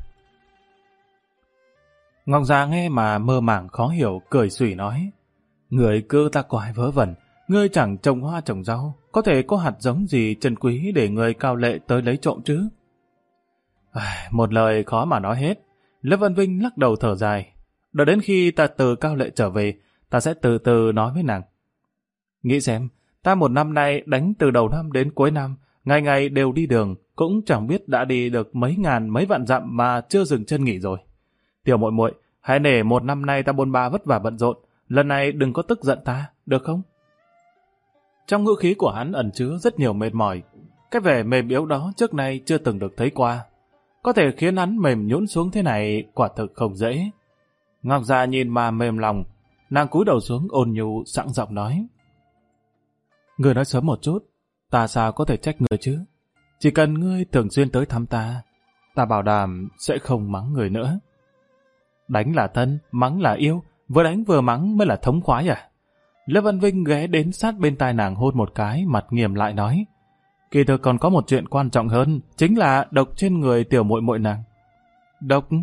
Ngọc Già nghe mà mơ màng khó hiểu, cười xủy nói. Người cứ ta quái vớ vẩn, ngươi chẳng trồng hoa trồng rau, có thể có hạt giống gì chân quý để người Cao Lệ tới lấy trộm chứ? Một lời khó mà nói hết. Lâm Văn Vinh lắc đầu thở dài. Đợi đến khi ta từ Cao Lệ trở về, ta sẽ từ từ nói với nàng. Nghĩ xem, ta một năm nay đánh từ đầu năm đến cuối năm, ngày ngày đều đi đường, cũng chẳng biết đã đi được mấy ngàn mấy vạn dặm mà chưa dừng chân nghỉ rồi. Tiểu muội muội, hãy nể một năm nay ta bôn ba vất vả bận rộn, lần này đừng có tức giận ta, được không? Trong ngữ khí của hắn ẩn chứa rất nhiều mệt mỏi. Cái vẻ mềm yếu đó trước nay chưa từng được thấy qua. Có thể khiến hắn mềm nhũn xuống thế này quả thực không dễ. Ngọc Già nhìn mà mềm lòng, nàng cúi đầu xuống ôn nhu sẵn giọng nói. Ngươi nói sớm một chút, ta sao có thể trách ngươi chứ? Chỉ cần ngươi thường xuyên tới thăm ta, ta bảo đảm sẽ không mắng người nữa. Đánh là thân, mắng là yêu, vừa đánh vừa mắng mới là thống khoái à? Lâm Văn Vinh ghé đến sát bên tai nàng hôn một cái, mặt nghiêm lại nói. Kỳ thực còn có một chuyện quan trọng hơn, chính là độc trên người tiểu muội muội nàng. Độc?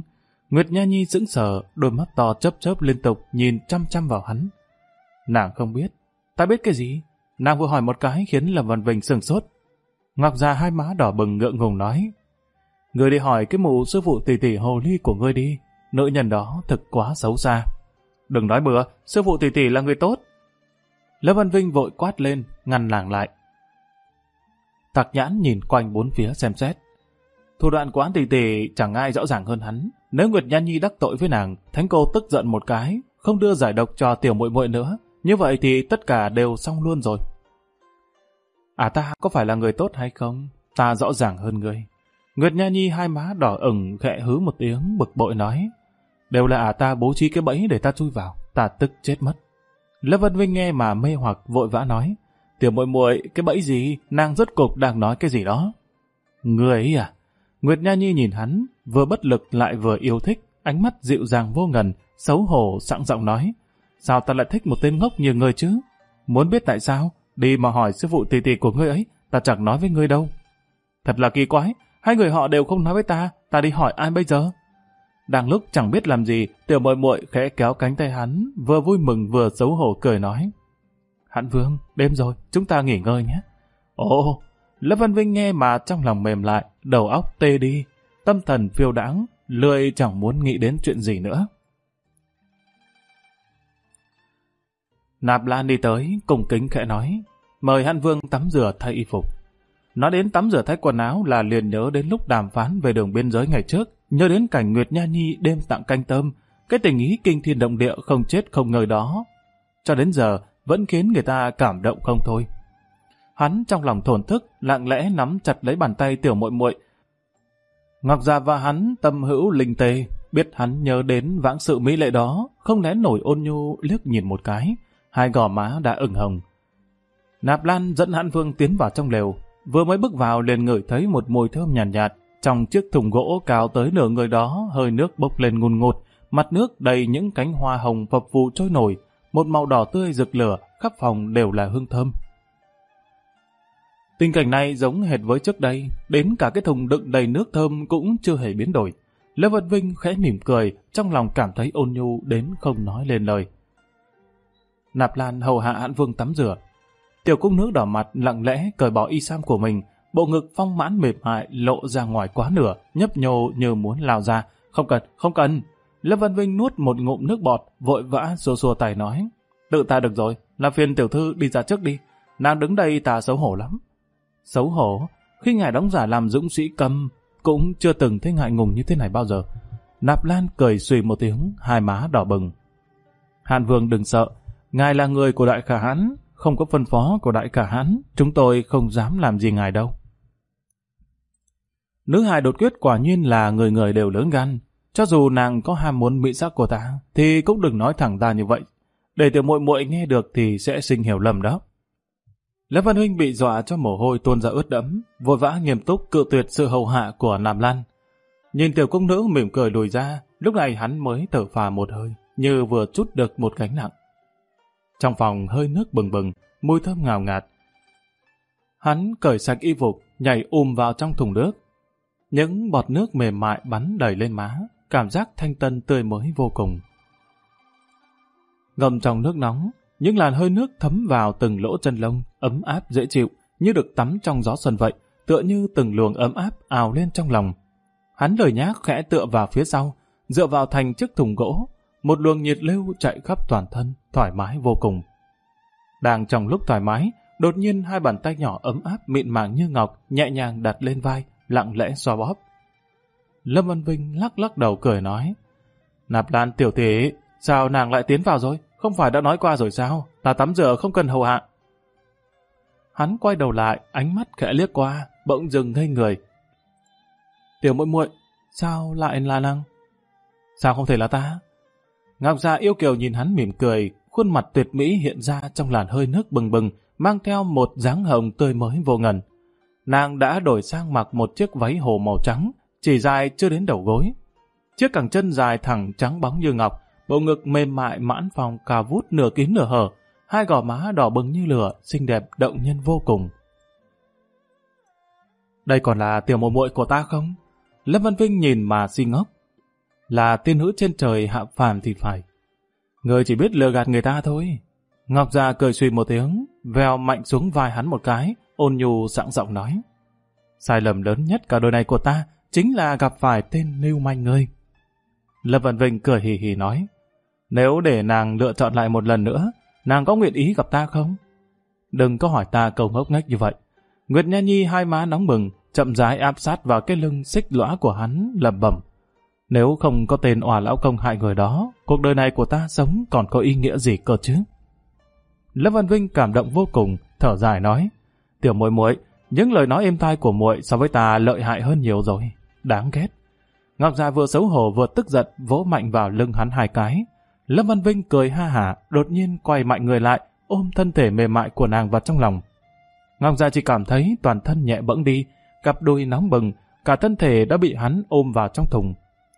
Nguyệt Nha Nhi sững sờ, đôi mắt to chớp chớp liên tục nhìn chăm chăm vào hắn. Nàng không biết. Ta biết cái gì? Nàng vừa hỏi một cái khiến Lâm Văn Vinh sửng sốt. Ngọc Già hai má đỏ bừng ngượng ngùng nói: Ngươi đi hỏi cái mụ sư phụ tỷ tỷ hồ ly của ngươi đi. Nữ nhân đó thực quá xấu xa. Đừng nói bừa, sư phụ tỷ tỷ là người tốt. Lâm Văn Vinh vội quát lên, ngăn nàng lại. Tạc Nhãn nhìn quanh bốn phía xem xét. Thủ đoạn của hắn tỷ tỷ chẳng ai rõ ràng hơn hắn. Nếu Nguyệt Nha Nhi đắc tội với nàng, thánh cô tức giận một cái, không đưa giải độc cho tiểu muội muội nữa, như vậy thì tất cả đều xong luôn rồi. Ta có phải là người tốt hay không? Ta rõ ràng hơn ngươi. Nguyệt Nha Nhi hai má đỏ ửng khẽ hứ một tiếng bực bội nói: Đều là ta bố trí cái bẫy để ta chui vào, ta tức chết mất. Lâm Văn Vinh nghe mà mê hoặc vội vã nói: Tiểu muội muội, cái bẫy gì? Nàng rốt cục đang nói cái gì đó? Người ấy à? Nguyệt Nha Nhi nhìn hắn, vừa bất lực lại vừa yêu thích, ánh mắt dịu dàng vô ngần, xấu hổ sẵn giọng nói: Sao ta lại thích một tên ngốc như ngươi chứ? Muốn biết tại sao? Đi mà hỏi sư phụ tỷ tỷ của ngươi ấy, ta chẳng nói với ngươi đâu. Thật là kỳ quái, hai người họ đều không nói với ta đi hỏi ai bây giờ? Đang lúc chẳng biết làm gì, tiểu muội muội khẽ kéo cánh tay hắn, vừa vui mừng vừa xấu hổ cười nói: Hãn Vương, đêm rồi, chúng ta nghỉ ngơi nhé. Ồ, Lâm Văn Vinh nghe mà trong lòng mềm lại, đầu óc tê đi, tâm thần phiêu đãng, lười chẳng muốn nghĩ đến chuyện gì nữa. Nạp Lan đi tới, cung kính khẽ nói: Mời Hãn Vương tắm rửa thay y phục. Nói đến tắm rửa thay quần áo là liền nhớ đến lúc đàm phán về đường biên giới ngày trước, nhớ đến cảnh Nguyệt Nha Nhi đêm tặng canh tôm, cái tình ý kinh thiên động địa không chết không ngờ đó. Cho đến giờ vẫn khiến người ta cảm động không thôi. Hắn trong lòng thổn thức, lặng lẽ nắm chặt lấy bàn tay tiểu muội muội. Ngọc Già và hắn tâm hữu linh tê, biết hắn nhớ đến vãng sự mỹ lệ đó, không nén nổi ôn nhu liếc nhìn một cái, hai gò má đã ửng hồng. Nạp Lan dẫn Hãn Vương tiến vào trong lều, vừa mới bước vào liền ngửi thấy một mùi thơm nhàn nhạt, trong chiếc thùng gỗ cao tới nửa người đó hơi nước bốc lên ngùn ngụt, mặt nước đầy những cánh hoa hồng phập phù trôi nổi, một màu đỏ tươi rực lửa, khắp phòng đều là hương thơm. Tình cảnh này giống hệt với trước đây, đến cả cái thùng đựng đầy nước thơm cũng chưa hề biến đổi. Lâm Văn Vinh khẽ mỉm cười, trong lòng cảm thấy ôn nhu đến không nói lên lời. Nạp Lan hầu hạ Hãn Vương tắm rửa. Tiểu cung nữ đỏ mặt lặng lẽ cởi bỏ y sam của mình, bộ ngực phong mãn mềm mại lộ ra ngoài quá nửa, nhấp nhô như muốn lao ra. Không cần. Lâm Văn Vinh nuốt một ngụm nước bọt, vội vã xua xua tay nói: Tự ta được rồi, làm phiền tiểu thư đi ra trước đi. Nàng đứng đây ta xấu hổ lắm. Xấu hổ? Khi ngài đóng giả làm dũng sĩ Câm, cũng chưa từng thấy ngại ngùng như thế này bao giờ. Nạp Lan cười xùy một tiếng, hai má đỏ bừng. Hàn Vương đừng sợ, ngài là người của Đại Khả Hãn, không có phân phó của Đại Khả Hãn, chúng tôi không dám làm gì ngài đâu. Nữ hài đột quyết quả nhiên là người người đều lớn gan. Cho dù nàng có ham muốn mỹ sắc của ta, thì cũng đừng nói thẳng ra như vậy. Để tiểu muội muội nghe được thì sẽ sinh hiểu lầm đó. Lâm Văn Huynh bị dọa cho mồ hôi tuôn ra ướt đẫm, vội vã nghiêm túc cự tuyệt sự hầu hạ của Nạp Lan. Nhìn tiểu cung nữ mỉm cười lùi ra, lúc này hắn mới thở phào một hơi, như vừa trút được một gánh nặng. Trong phòng hơi nước bừng bừng, mùi thơm ngào ngạt. Hắn cởi sạch y phục, nhảy vào trong thùng nước. Những bọt nước mềm mại bắn đầy lên má, cảm giác thanh tân tươi mới vô cùng. Ngâm trong nước nóng, những làn hơi nước thấm vào từng lỗ chân lông, ấm áp dễ chịu, như được tắm trong gió xuân vậy, tựa như từng luồng ấm áp ào lên trong lòng. Hắn lười nhác khẽ tựa vào phía sau, dựa vào thành chiếc thùng gỗ, một luồng nhiệt lưu chạy khắp toàn thân, thoải mái vô cùng. Đang trong lúc thoải mái, đột nhiên hai bàn tay nhỏ ấm áp mịn màng như ngọc nhẹ nhàng đặt lên vai, lặng lẽ xoa bóp. Lâm Văn Vinh lắc lắc đầu cười nói: Nạp Lan tiểu tỷ, sao nàng lại tiến vào rồi? Không phải đã nói qua rồi sao? Ta tắm rửa không cần hầu hạ. Hắn quay đầu lại, ánh mắt khẽ liếc qua, bỗng dừng ngây người. Tiểu muội muội, sao lại là nàng? Sao không thể là ta? Ngọc Già yêu kiều nhìn hắn mỉm cười, khuôn mặt tuyệt mỹ hiện ra trong làn hơi nước bừng bừng, mang theo một dáng hồng tươi mới vô ngần. Nàng đã đổi sang mặc một chiếc váy hồ màu trắng, chỉ dài chưa đến đầu gối. Chiếc cẳng chân dài thẳng trắng bóng như ngọc, bộ ngực mềm mại mãn phòng cà vút nửa kín nửa hở, hai gò má đỏ bừng như lửa, xinh đẹp động nhân vô cùng. Đây còn là tiểu muội muội của ta không? Lâm Văn Vinh nhìn mà si ngốc. là tiên nữ trên trời hạ phàm thì phải. Ngươi chỉ biết lừa gạt người ta thôi. Ngọc Gia cười suy một tiếng, vèo mạnh xuống vai hắn một cái, ôn nhu sẵn giọng nói. Sai lầm lớn nhất cả đời này của ta chính là gặp phải tên lưu manh ngươi. Lâm Vân Vinh cười hì hì nói, nếu để nàng lựa chọn lại một lần nữa, nàng có nguyện ý gặp ta không? Đừng có hỏi ta câu ngốc nghếch như vậy. Nguyệt Nha Nhi hai má nóng bừng, chậm rãi áp sát vào cái lưng xích lõa của hắn, lẩm bẩm. Nếu không có tên Oà lão công hại người đó, cuộc đời này của ta sống còn có ý nghĩa gì cơ chứ? Lâm Văn Vinh cảm động vô cùng, thở dài nói, tiểu muội muội, những lời nói êm tai của muội so với ta lợi hại hơn nhiều rồi, đáng ghét. Ngọc Gia vừa xấu hổ vừa tức giận vỗ mạnh vào lưng hắn hai cái. Lâm Văn Vinh cười ha hả, đột nhiên quay mạnh người lại, ôm thân thể mềm mại của nàng vào trong lòng. Ngọc Gia chỉ cảm thấy toàn thân nhẹ bẫng đi, cặp đùi nóng bừng, cả thân thể đã bị hắn ôm vào trong thùng.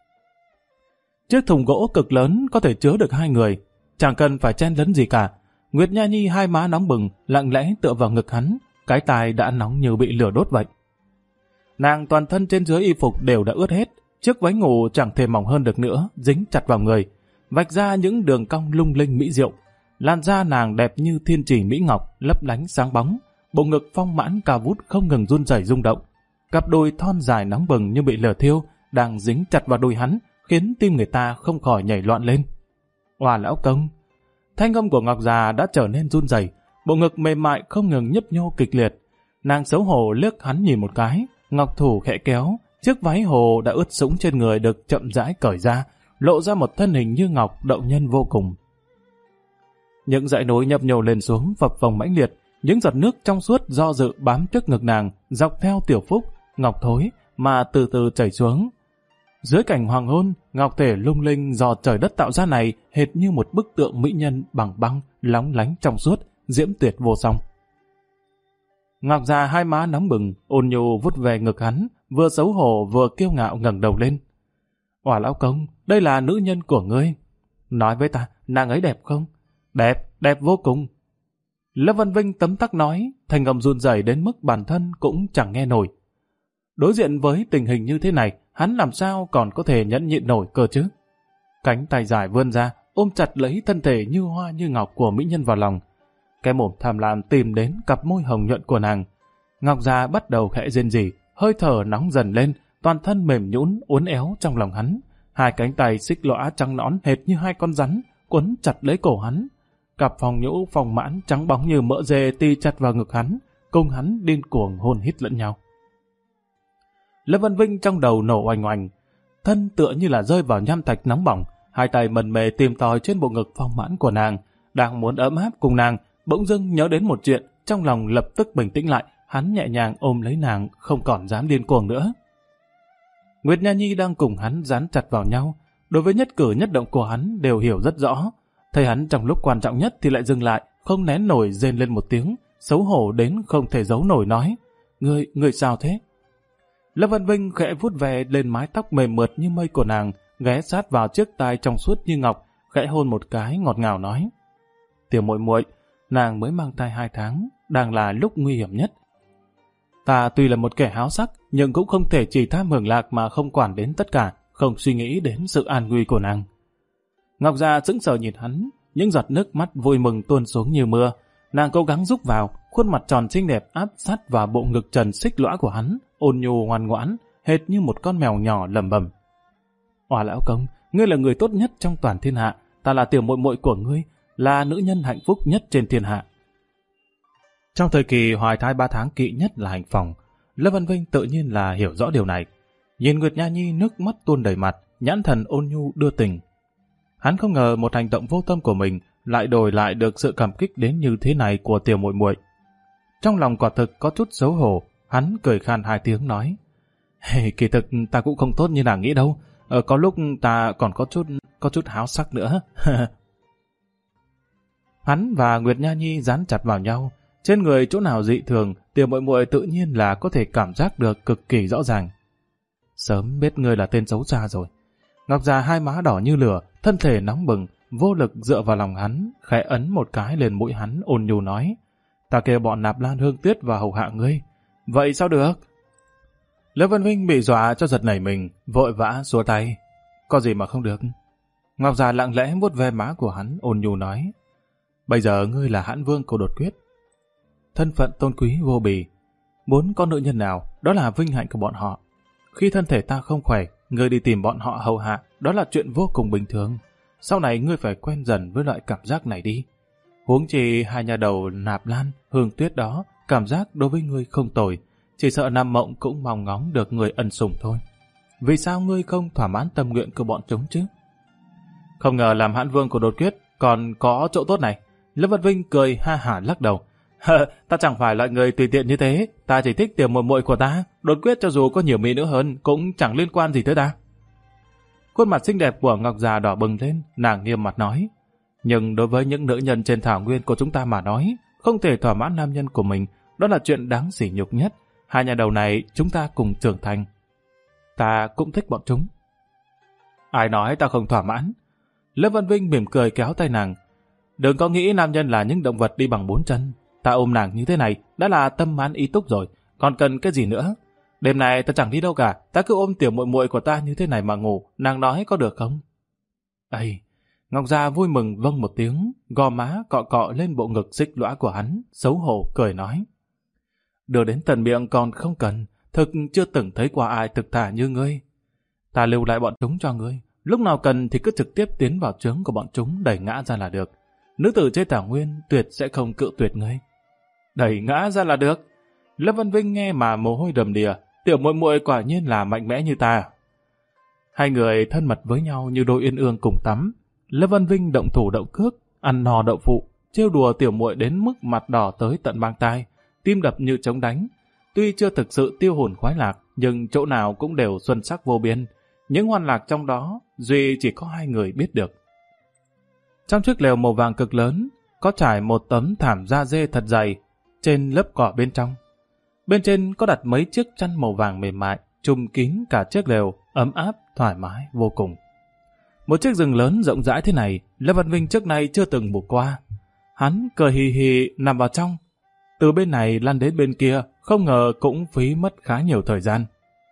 Chiếc thùng gỗ cực lớn có thể chứa được hai người, chẳng cần phải chen lấn gì cả. Nguyệt Nha Nhi hai má nóng bừng, lặng lẽ tựa vào ngực hắn, cái tai đã nóng như bị lửa đốt vậy. Nàng toàn thân trên dưới y phục đều đã ướt hết, chiếc váy ngủ chẳng thể mỏng hơn được nữa, dính chặt vào người, vạch ra những đường cong lung linh mỹ diệu. Làn da nàng đẹp như thiên chỉ mỹ ngọc, lấp lánh sáng bóng, bộ ngực phong mãn cao vút không ngừng run rẩy rung động. Cặp đùi thon dài nóng bừng như bị lửa thiêu, đang dính chặt vào đùi hắn, khiến tim người ta không khỏi nhảy loạn lên. Oà lão công! Thanh âm của Ngọc Già đã trở nên run rẩy, bộ ngực mềm mại không ngừng nhấp nhô kịch liệt. Nàng xấu hổ liếc hắn nhìn một cái, ngọc thủ khẽ kéo, chiếc váy hồ đã ướt sũng trên người được chậm rãi cởi ra, lộ ra một thân hình như ngọc đậu nhân vô cùng. Những dãy núi nhấp nhô lên xuống phập phồng mãnh liệt, những giọt nước trong suốt do dự bám trước ngực nàng, dọc theo tiểu phúc, ngọc thối mà từ từ chảy xuống. Dưới cảnh hoàng hôn, ngọc thể lung linh do trời đất tạo ra này hệt như một bức tượng mỹ nhân bằng băng, lóng lánh trong suốt, diễm tuyệt vô song. Ngọc Già hai má nóng bừng, ôn nhu vút về ngực hắn, vừa xấu hổ vừa kiêu ngạo ngẩng đầu lên. Oà lão công, đây là nữ nhân của ngươi. Nói với ta, nàng ấy đẹp không? Đẹp, đẹp vô cùng. Lâm Văn Vinh tấm tắc nói, thanh âm run rẩy đến mức bản thân cũng chẳng nghe nổi. Đối diện với tình hình như thế này, hắn làm sao còn có thể nhẫn nhịn nổi cơ chứ? Cánh tay dài vươn ra, ôm chặt lấy thân thể như hoa như ngọc của mỹ nhân vào lòng. Cái mồm tham lam tìm đến cặp môi hồng nhuận của nàng. Ngọc Gia bắt đầu khẽ rên rỉ, hơi thở nóng dần lên, toàn thân mềm nhũn uốn éo trong lòng hắn. Hai cánh tay xích lõa trắng nõn hệt như hai con rắn, quấn chặt lấy cổ hắn. Cặp phòng nhũ phòng mãn trắng bóng như mỡ dê ti chặt vào ngực hắn, cùng hắn điên cuồng hôn hít lẫn nhau. Lâm Văn Vinh trong đầu nổ oành oành, thân tựa như là rơi vào nham thạch nóng bỏng, hai tay mần mề tìm tòi trên bộ ngực phong mãn của nàng, đang muốn ấm áp cùng nàng, bỗng dưng nhớ đến một chuyện, trong lòng lập tức bình tĩnh lại, hắn nhẹ nhàng ôm lấy nàng, không còn dám điên cuồng nữa. Nguyệt Nha Nhi đang cùng hắn dán chặt vào nhau, đối với nhất cử nhất động của hắn đều hiểu rất rõ, thấy hắn trong lúc quan trọng nhất thì lại dừng lại, không nén nổi rên lên một tiếng, xấu hổ đến không thể giấu nổi nói, ngươi sao thế? Lâm Văn Vinh khẽ vuốt về lên mái tóc mềm mượt như mây của nàng, ghé sát vào chiếc tai trong suốt như ngọc, khẽ hôn một cái ngọt ngào nói, tiểu muội muội, nàng mới mang thai 2 tháng, đang là lúc nguy hiểm nhất. Ta tuy là một kẻ háo sắc, nhưng cũng không thể chỉ tham hưởng lạc mà không quản đến tất cả, không suy nghĩ đến sự an nguy của nàng. Ngọc Gia sững sờ nhìn hắn, những giọt nước mắt vui mừng tuôn xuống như mưa. Nàng cố gắng rúc vào, khuôn mặt tròn xinh đẹp áp sát vào bộ ngực trần xích lõa của hắn, ôn nhu ngoan ngoãn, hệt như một con mèo nhỏ lẩm bẩm. Oà lão công, ngươi là người tốt nhất trong toàn thiên hạ, ta là tiểu muội muội của ngươi, là nữ nhân hạnh phúc nhất trên thiên hạ. Trong thời kỳ hoài thai 3 tháng kỵ nhất là hành phòng, Lâm Văn Vinh tự nhiên là hiểu rõ điều này. Nhìn Nguyệt Nha Nhi nước mắt tuôn đầy mặt, nhãn thần ôn nhu đưa tình. Hắn không ngờ một hành động vô tâm của mình lại đổi lại được sự cảm kích đến như thế này của tiểu muội muội. Trong lòng quả thực có chút xấu hổ, hắn cười khan 2 tiếng nói, kỳ thực ta cũng không tốt như nàng nghĩ đâu, có lúc ta còn có chút háo sắc nữa. Hắn và Nguyệt Nha Nhi dán chặt vào nhau, trên người chỗ nào dị thường, tiểu muội muội tự nhiên là có thể cảm giác được cực kỳ rõ ràng. Sớm biết ngươi là tên xấu xa rồi. Ngọc Già hai má đỏ như lửa, thân thể nóng bừng, vô lực dựa vào lòng hắn, khẽ ấn một cái lên mũi hắn ôn nhu nói, ta kêu bọn Nạp Lan Hương Tuyết vào hầu hạ ngươi. Vậy sao được? Lâm Văn Vinh bị dọa cho giật nảy mình, vội vã xua tay. Có gì mà không được. Ngọc Già lặng lẽ vuốt ve má của hắn, ôn nhu nói. Bây giờ ngươi là hãn vương của Đột Quyết. Thân phận tôn quý vô bì. Muốn có nữ nhân nào, đó là vinh hạnh của bọn họ. Khi thân thể ta không khỏe, ngươi đi tìm bọn họ hầu hạ, đó là chuyện vô cùng bình thường. Sau này ngươi phải quen dần với loại cảm giác này đi. Huống chi hai nhà đầu Nạp Lan, Hương Tuyết đó, cảm giác đối với ngươi không tồi, chỉ sợ nằm mộng cũng mong ngóng được người ân sủng thôi. Vì sao ngươi không thỏa mãn tâm nguyện của bọn chúng chứ? Không ngờ làm hãn vương của Đột Quyết còn có chỗ tốt này. Lâm Văn Vinh cười ha hả lắc đầu. Ta chẳng phải loại người tùy tiện như thế, ta chỉ thích tiểu muội muội của ta. Đột Quyết cho dù có nhiều mỹ nữ hơn cũng chẳng liên quan gì tới ta. Khuôn mặt xinh đẹp của Ngọc Già đỏ bừng lên, nàng nghiêm mặt nói. Nhưng đối với những nữ nhân trên thảo nguyên của chúng ta mà nói, không thể thỏa mãn nam nhân của mình, đó là chuyện đáng sỉ nhục nhất. Hai nhà đầu này chúng ta cùng trưởng thành. Ta cũng thích bọn chúng. Ai nói ta không thỏa mãn? Lâm Văn Vinh mỉm cười kéo tay nàng. Đừng có nghĩ nam nhân là những động vật đi bằng 4 chân. Ta ôm nàng như thế này đã là tâm mãn ý túc rồi, còn cần cái gì nữa? Đêm nay ta chẳng đi đâu cả, ta cứ ôm tiểu muội muội của ta như thế này mà ngủ, nàng nói có được không? Ây, Ngọc Gia vui mừng vâng một tiếng, gò má cọ cọ lên bộ ngực xích lõa của hắn, xấu hổ cười nói. Đưa đến tận miệng còn không cần, thực chưa từng thấy qua ai thực thà như ngươi. Ta lưu lại bọn chúng cho ngươi, lúc nào cần thì cứ trực tiếp tiến vào trướng của bọn chúng đẩy ngã ra là được. Nữ tử trên thảo nguyên tuyệt sẽ không cự tuyệt ngươi. Đẩy ngã ra là được. Lâm Văn Vinh nghe mà mồ hôi đầm đìa, tiểu muội muội quả nhiên là mạnh mẽ như ta. Hai người thân mật với nhau như đôi uyên ương cùng tắm. Lâm Văn Vinh động thủ động cước, ăn no đậu phụ, trêu đùa tiểu muội đến mức mặt đỏ tới tận mang tai, tim đập như trống đánh. Tuy chưa thực sự tiêu hồn khoái lạc, nhưng chỗ nào cũng đều xuân sắc vô biên. Những hoan lạc trong đó, duy chỉ có hai người biết được. Trong chiếc lều màu vàng cực lớn, có trải một tấm thảm da dê thật dày, trên lớp cỏ bên trong. Bên trên có đặt mấy chiếc chăn màu vàng mềm mại, trùm kín cả chiếc lều, ấm áp, thoải mái vô cùng. Một chiếc giường lớn rộng rãi thế này, Lâm Văn Vinh trước nay chưa từng ngủ qua. Hắn cười hì hì nằm vào trong. Từ bên này lăn đến bên kia, không ngờ cũng phí mất khá nhiều thời gian.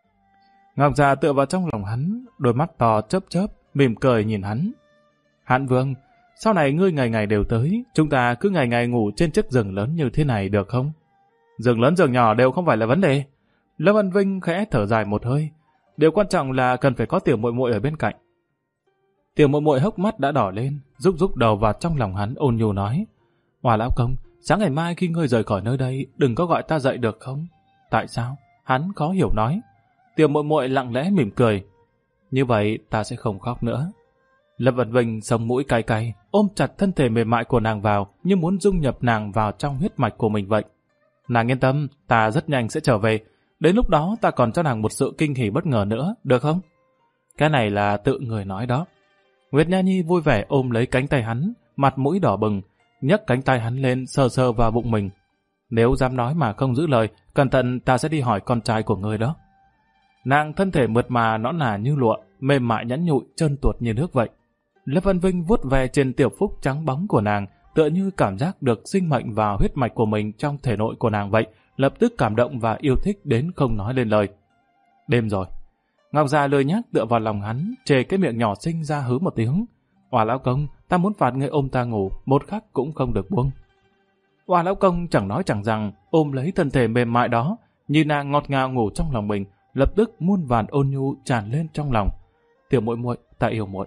Ngọc Già tựa vào trong lòng hắn, đôi mắt to chớp chớp, mỉm cười nhìn hắn. Hãn Vương, sau này ngươi ngày ngày đều tới, chúng ta cứ ngày ngày ngủ trên chiếc giường lớn như thế này được không? Giường lớn giường nhỏ đều không phải là vấn đề. Lâm Văn Vinh khẽ thở dài một hơi. Điều quan trọng là cần phải có tiểu muội muội ở bên cạnh. Tiểu muội muội hốc mắt đã đỏ lên, rúc đầu vào trong lòng hắn ôn nhu nói. Hòa lão công, sáng ngày mai khi ngươi rời khỏi nơi đây, đừng có gọi ta dậy được không? Tại sao? Hắn khó hiểu nói. Tiểu muội muội lặng lẽ mỉm cười. Như vậy ta sẽ không khóc nữa. Lâm Văn Vinh sống mũi cay cay, ôm chặt thân thể mềm mại của nàng vào, như muốn dung nhập nàng vào trong huyết mạch của mình vậy. Nàng yên tâm, ta rất nhanh sẽ trở về. Đến lúc đó ta còn cho nàng một sự kinh hỉ bất ngờ nữa, được không? Cái này là tự người nói đó. Nguyệt Nha Nhi vui vẻ ôm lấy cánh tay hắn, mặt mũi đỏ bừng, nhấc cánh tay hắn lên sờ sờ vào bụng mình. Nếu dám nói mà không giữ lời, cẩn thận ta sẽ đi hỏi con trai của ngươi đó. Nàng thân thể mượt mà nõn nà như lụa, mềm mại nhẵn nhụi, trơn tuột như nước vậy. Lâm Văn Vinh vuốt về trên tiểu phúc trắng bóng của nàng, tựa như cảm giác được sinh mệnh vào huyết mạch của mình trong thể nội của nàng vậy, lập tức cảm động và yêu thích đến không nói lên lời. Đêm rồi. Ngọc Già lười nhác tựa vào lòng hắn, chề cái miệng nhỏ xinh ra hứ một tiếng. Oà lão công, ta muốn phạt ngươi ôm ta ngủ, một khắc cũng không được buông. Oà lão công chẳng nói chẳng rằng, ôm lấy thân thể mềm mại đó, nhìn nàng ngọt ngào ngủ trong lòng mình, lập tức muôn vàn ôn nhu tràn lên trong lòng. Tiểu muội muội, ta yêu muội.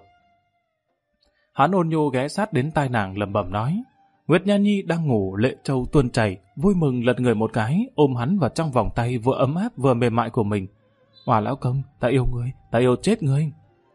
Hắn ôn nhu ghé sát đến tai nàng lẩm bẩm nói. Nguyệt Nha Nhi đang ngủ lệ trâu tuôn chảy, vui mừng lật người một cái, ôm hắn vào trong vòng tay vừa ấm áp vừa mềm mại của mình. Hòa lão công, ta yêu ngươi, ta yêu chết ngươi.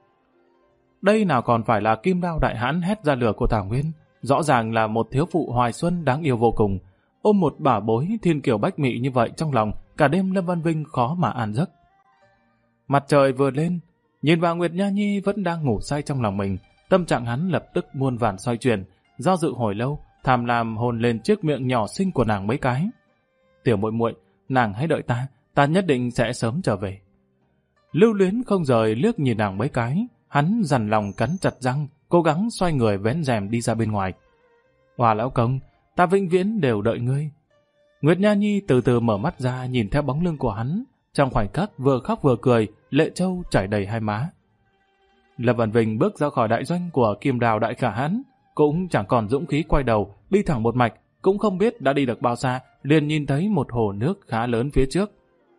Đây nào còn phải là kim đao đại hãn hét ra lửa của Thảo Nguyên, rõ ràng là một thiếu phụ hoài xuân đáng yêu vô cùng. Ôm một bả bối thiên kiều bách mị như vậy trong lòng, cả đêm Lâm Văn Vinh khó mà an giấc. Mặt trời vừa lên, nhìn vào Nguyệt Nha Nhi vẫn đang ngủ say trong lòng mình, tâm trạng hắn lập tức muôn vàn xoay chuyển, do dự hồi lâu, tham lam hôn lên chiếc miệng nhỏ xinh của nàng mấy cái. Tiểu muội muội, nàng hãy đợi ta, ta nhất định sẽ sớm trở về. Lưu Luyến không rời liếc nhìn nàng mấy cái, hắn dằn lòng cắn chặt răng, cố gắng xoay người vén rèm đi ra bên ngoài. Hòa lão công, ta vĩnh viễn đều đợi ngươi. Nguyệt Nha Nhi từ từ mở mắt ra nhìn theo bóng lưng của hắn, trong khoảnh khắc vừa khóc vừa cười, lệ trâu chảy đầy hai má. Lâm Văn Vinh bước ra khỏi đại doanh của Kim Đào Đại Khả Hãn, cũng chẳng còn dũng khí quay đầu, đi thẳng một mạch, cũng không biết đã đi được bao xa, liền nhìn thấy một hồ nước khá lớn phía trước.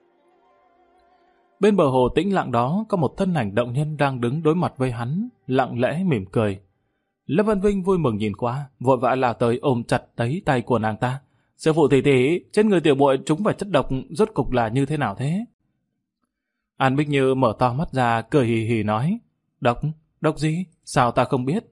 Bên bờ hồ tĩnh lặng đó có một thân ảnh động nhân đang đứng đối mặt với hắn, lặng lẽ mỉm cười. Lâm Văn Vinh vui mừng nhìn qua, vội vã lao tới ôm chặt lấy tay của nàng ta. Sư phụ tỷ, trên người tiểu muội trúng phải chất độc, rốt cục là như thế nào thế? An Bích Như mở to mắt ra, cười hì hì nói, độc gì? Sao ta không biết?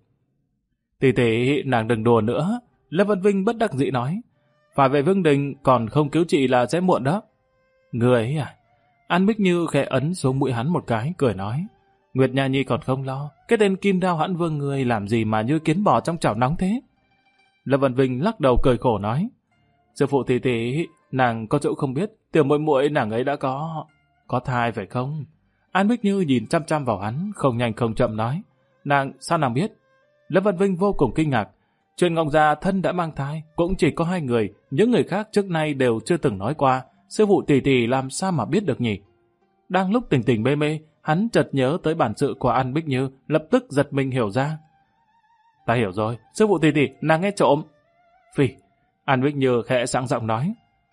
Tỷ, nàng đừng đùa nữa. Lâm Văn Vinh bất đắc dĩ nói, phải về Vương Đình còn không cứu chị là sẽ muộn đó. Người ấy à? An Bích Như khẽ ấn xuống mũi hắn một cái, cười nói, Nguyệt Nha Nhi còn không lo, cái tên Kim Đao Hãn Vương người làm gì mà như kiến bò trong chảo nóng thế? Lâm Văn Vinh lắc đầu cười khổ nói, sư phụ tỷ, nàng có chỗ không biết, tiểu muội muội nàng ấy đã có thai phải không? An Bích Như nhìn chăm chăm vào hắn, không nhanh không chậm nói, sao nàng biết? Lâm Văn Vinh vô cùng kinh ngạc, chuyện Ngọc Gia thân đã mang thai, cũng chỉ có 2 người, những người khác trước nay đều chưa từng nói qua, sư phụ tỷ làm sao mà biết được nhỉ? Đang lúc tỉnh tỉnh mê mê, hắn chợt nhớ tới bản sự của An Bích Như, lập tức giật mình hiểu ra. Ta hiểu rồi, sư phụ tỷ, nàng nghe trộm. Phỉ, An Bích Như khẽ sẵn giọng nói.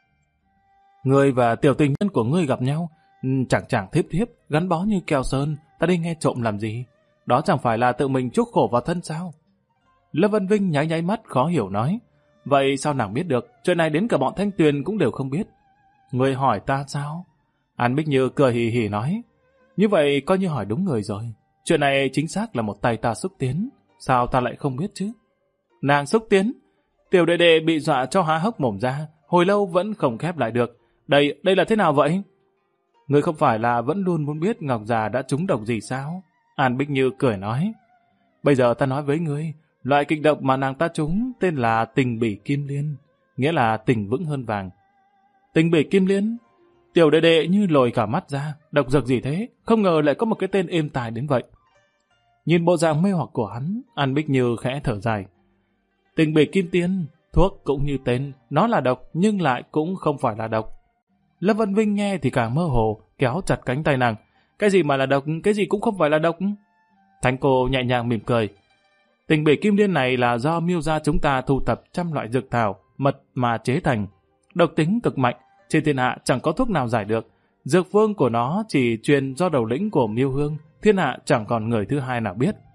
Ngươi và tiểu tình nhân của ngươi gặp nhau, chẳng thiếp, gắn bó như keo sơn, ta đi nghe trộm làm gì? Đó chẳng phải là tự mình chuốc khổ vào thân sao? Lâm Văn Vinh nháy mắt khó hiểu nói. Vậy sao nàng biết được, chuyện này đến cả bọn Thanh Tuyền cũng đều không biết. Ngươi hỏi ta sao? An Bích Như cười hì hì nói. Như vậy coi như hỏi đúng người rồi. Chuyện này chính xác là một tay ta xúc tiến. Sao ta lại không biết chứ? Nàng xúc tiến? Tiểu đệ đệ bị dọa cho há hốc mồm ra, hồi lâu vẫn không khép lại được. Đây là thế nào vậy? Ngươi không phải là vẫn luôn muốn biết Ngọc Già đã trúng độc gì sao? An Bích Như cười nói. Bây giờ ta nói với ngươi, loại kịch độc mà nàng ta trúng tên là tình bỉ kim liên, nghĩa là tình vững hơn vàng. Tình bỉ kim liên? Tiểu đệ đệ như lồi cả mắt ra, độc dược gì thế? Không ngờ lại có một cái tên êm tai đến vậy. Nhìn bộ dạng mê hoặc của hắn, An Bích Như khẽ thở dài. Tình bỉ kim tiên, thuốc cũng như tên, nó là độc nhưng lại cũng không phải là độc. Lâm Văn Vinh nghe thì càng mơ hồ, kéo chặt cánh tay nàng. Cái gì mà là độc, cái gì cũng không phải là độc. Thánh cô nhẹ nhàng mỉm cười. Tình bỉ kim liên này là do Miêu gia chúng ta thu thập trăm loại dược thảo, mật mà chế thành. Độc tính cực mạnh, trên thiên hạ chẳng có thuốc nào giải được. Dược phương của nó chỉ truyền do đầu lĩnh của Miêu Hương, thiên hạ chẳng còn người thứ hai nào biết.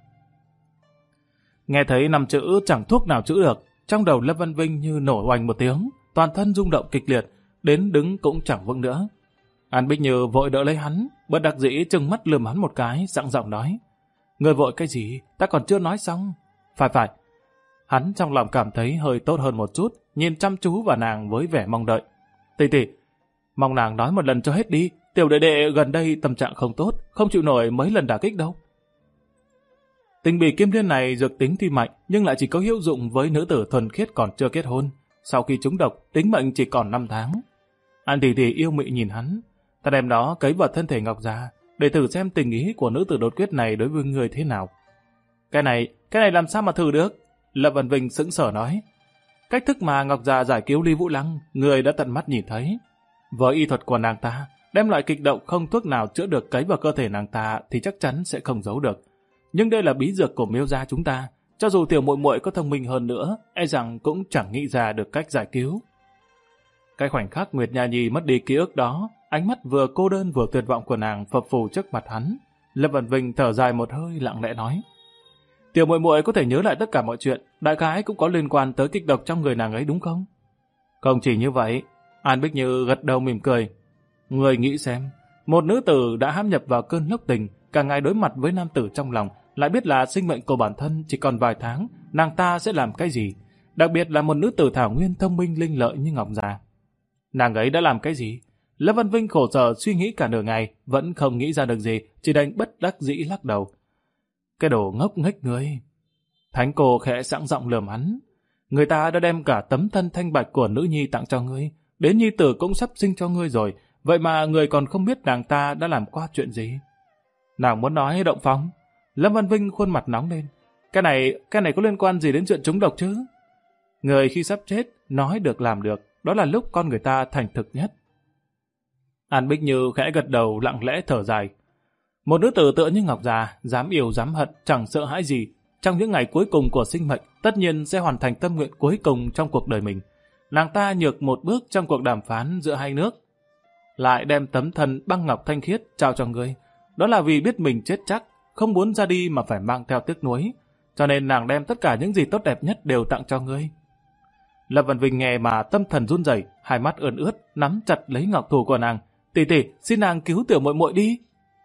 Nghe thấy 5 chữ chẳng thuốc nào chữa được, trong đầu Lâm Văn Vinh như nổ oanh một tiếng, toàn thân rung động kịch liệt, đến đứng cũng chẳng vững nữa. An Bích Như vội đỡ lấy hắn, bất đắc dĩ trừng mắt lườm hắn một cái, sẵn giọng nói. Người vội cái gì, ta còn chưa nói xong. Phải. Hắn trong lòng cảm thấy hơi tốt hơn một chút, nhìn chăm chú vào nàng với vẻ mong đợi. Tỷ, mong nàng nói một lần cho hết đi, tiểu đệ đệ gần đây tâm trạng không tốt, không chịu nổi mấy lần đả kích đâu. Tình bỉ kim liên này dược tính tuy mạnh, nhưng lại chỉ có hiệu dụng với nữ tử thuần khiết còn chưa kết hôn. Sau khi trúng độc, tính mệnh chỉ còn 5 tháng. An tỷ yêu mị nhìn hắn, ta đem đó cấy vào thân thể Ngọc Già, để thử xem tình ý của nữ tử đột quyết này đối với người thế nào. Cái này làm sao mà thử được? Lâm Văn Vinh sững sờ nói. Cách thức mà Ngọc Già giải cứu Lý Vũ Lăng, người đã tận mắt nhìn thấy. Với y thuật của nàng ta, đem loại kịch độc không thuốc nào chữa được cấy vào cơ thể nàng ta thì chắc chắn sẽ không giấu được. Nhưng đây là bí dược của Miêu gia chúng ta, cho dù tiểu muội muội có thông minh hơn nữa, e rằng cũng chẳng nghĩ ra được cách giải cứu. Cái khoảnh khắc Nguyệt Nha Nhi mất đi ký ức đó, ánh mắt vừa cô đơn vừa tuyệt vọng của nàng phập phù trước mặt hắn. Lâm Văn Vinh thở dài một hơi lặng lẽ nói. Tiểu muội muội có thể nhớ lại tất cả mọi chuyện, đại khái cũng có liên quan tới kịch độc trong người nàng ấy đúng không? Không chỉ như vậy, An Bích Như gật đầu mỉm cười. Người nghĩ xem, một nữ tử đã hãm nhập vào cơn lốc tình, cả ngày đối mặt với nam tử trong lòng, lại biết là sinh mệnh của bản thân chỉ còn vài tháng, nàng ta sẽ làm cái gì? Đặc biệt là một nữ tử thảo nguyên thông minh linh lợi như Ngọc Già. Nàng ấy đã làm cái gì? Lâm Văn Vinh khổ sở suy nghĩ cả nửa ngày, vẫn không nghĩ ra được gì, chỉ đành bất đắc dĩ lắc đầu. Cái đồ ngốc nghếch ngươi. Thánh cô khẽ sẵn giọng lườm hắn. Người ta đã đem cả tấm thân thanh bạch của nữ nhi tặng cho ngươi, đến nhi tử cũng sắp sinh cho ngươi rồi, vậy mà người còn không biết nàng ta đã làm qua chuyện gì. Nàng muốn nói Động Phong? Lâm Văn Vinh khuôn mặt nóng lên. Cái này có liên quan gì đến chuyện trúng độc chứ? Người khi sắp chết, nói được làm được, đó là lúc con người ta thành thực nhất. An Bích Như khẽ gật đầu lặng lẽ thở dài. Một nữ tử tựa như ngọc già, dám yêu dám hận, chẳng sợ hãi gì. Trong những ngày cuối cùng của sinh mệnh, tất nhiên sẽ hoàn thành tâm nguyện cuối cùng trong cuộc đời mình. Nàng ta nhược một bước trong cuộc đàm phán giữa hai nước, lại đem tấm thân băng ngọc thanh khiết trao cho ngươi. Đó là vì biết mình chết chắc, không muốn ra đi mà phải mang theo tiếc nuối. Cho nên nàng đem tất cả những gì tốt đẹp nhất đều tặng cho ngươi. Lâm Vân Vinh nghe mà tâm thần run rẩy, hai mắt ươn ướt, nắm chặt lấy ngọc thủ của nàng. Tỷ tỷ, xin nàng cứu tiểu muội muội đi.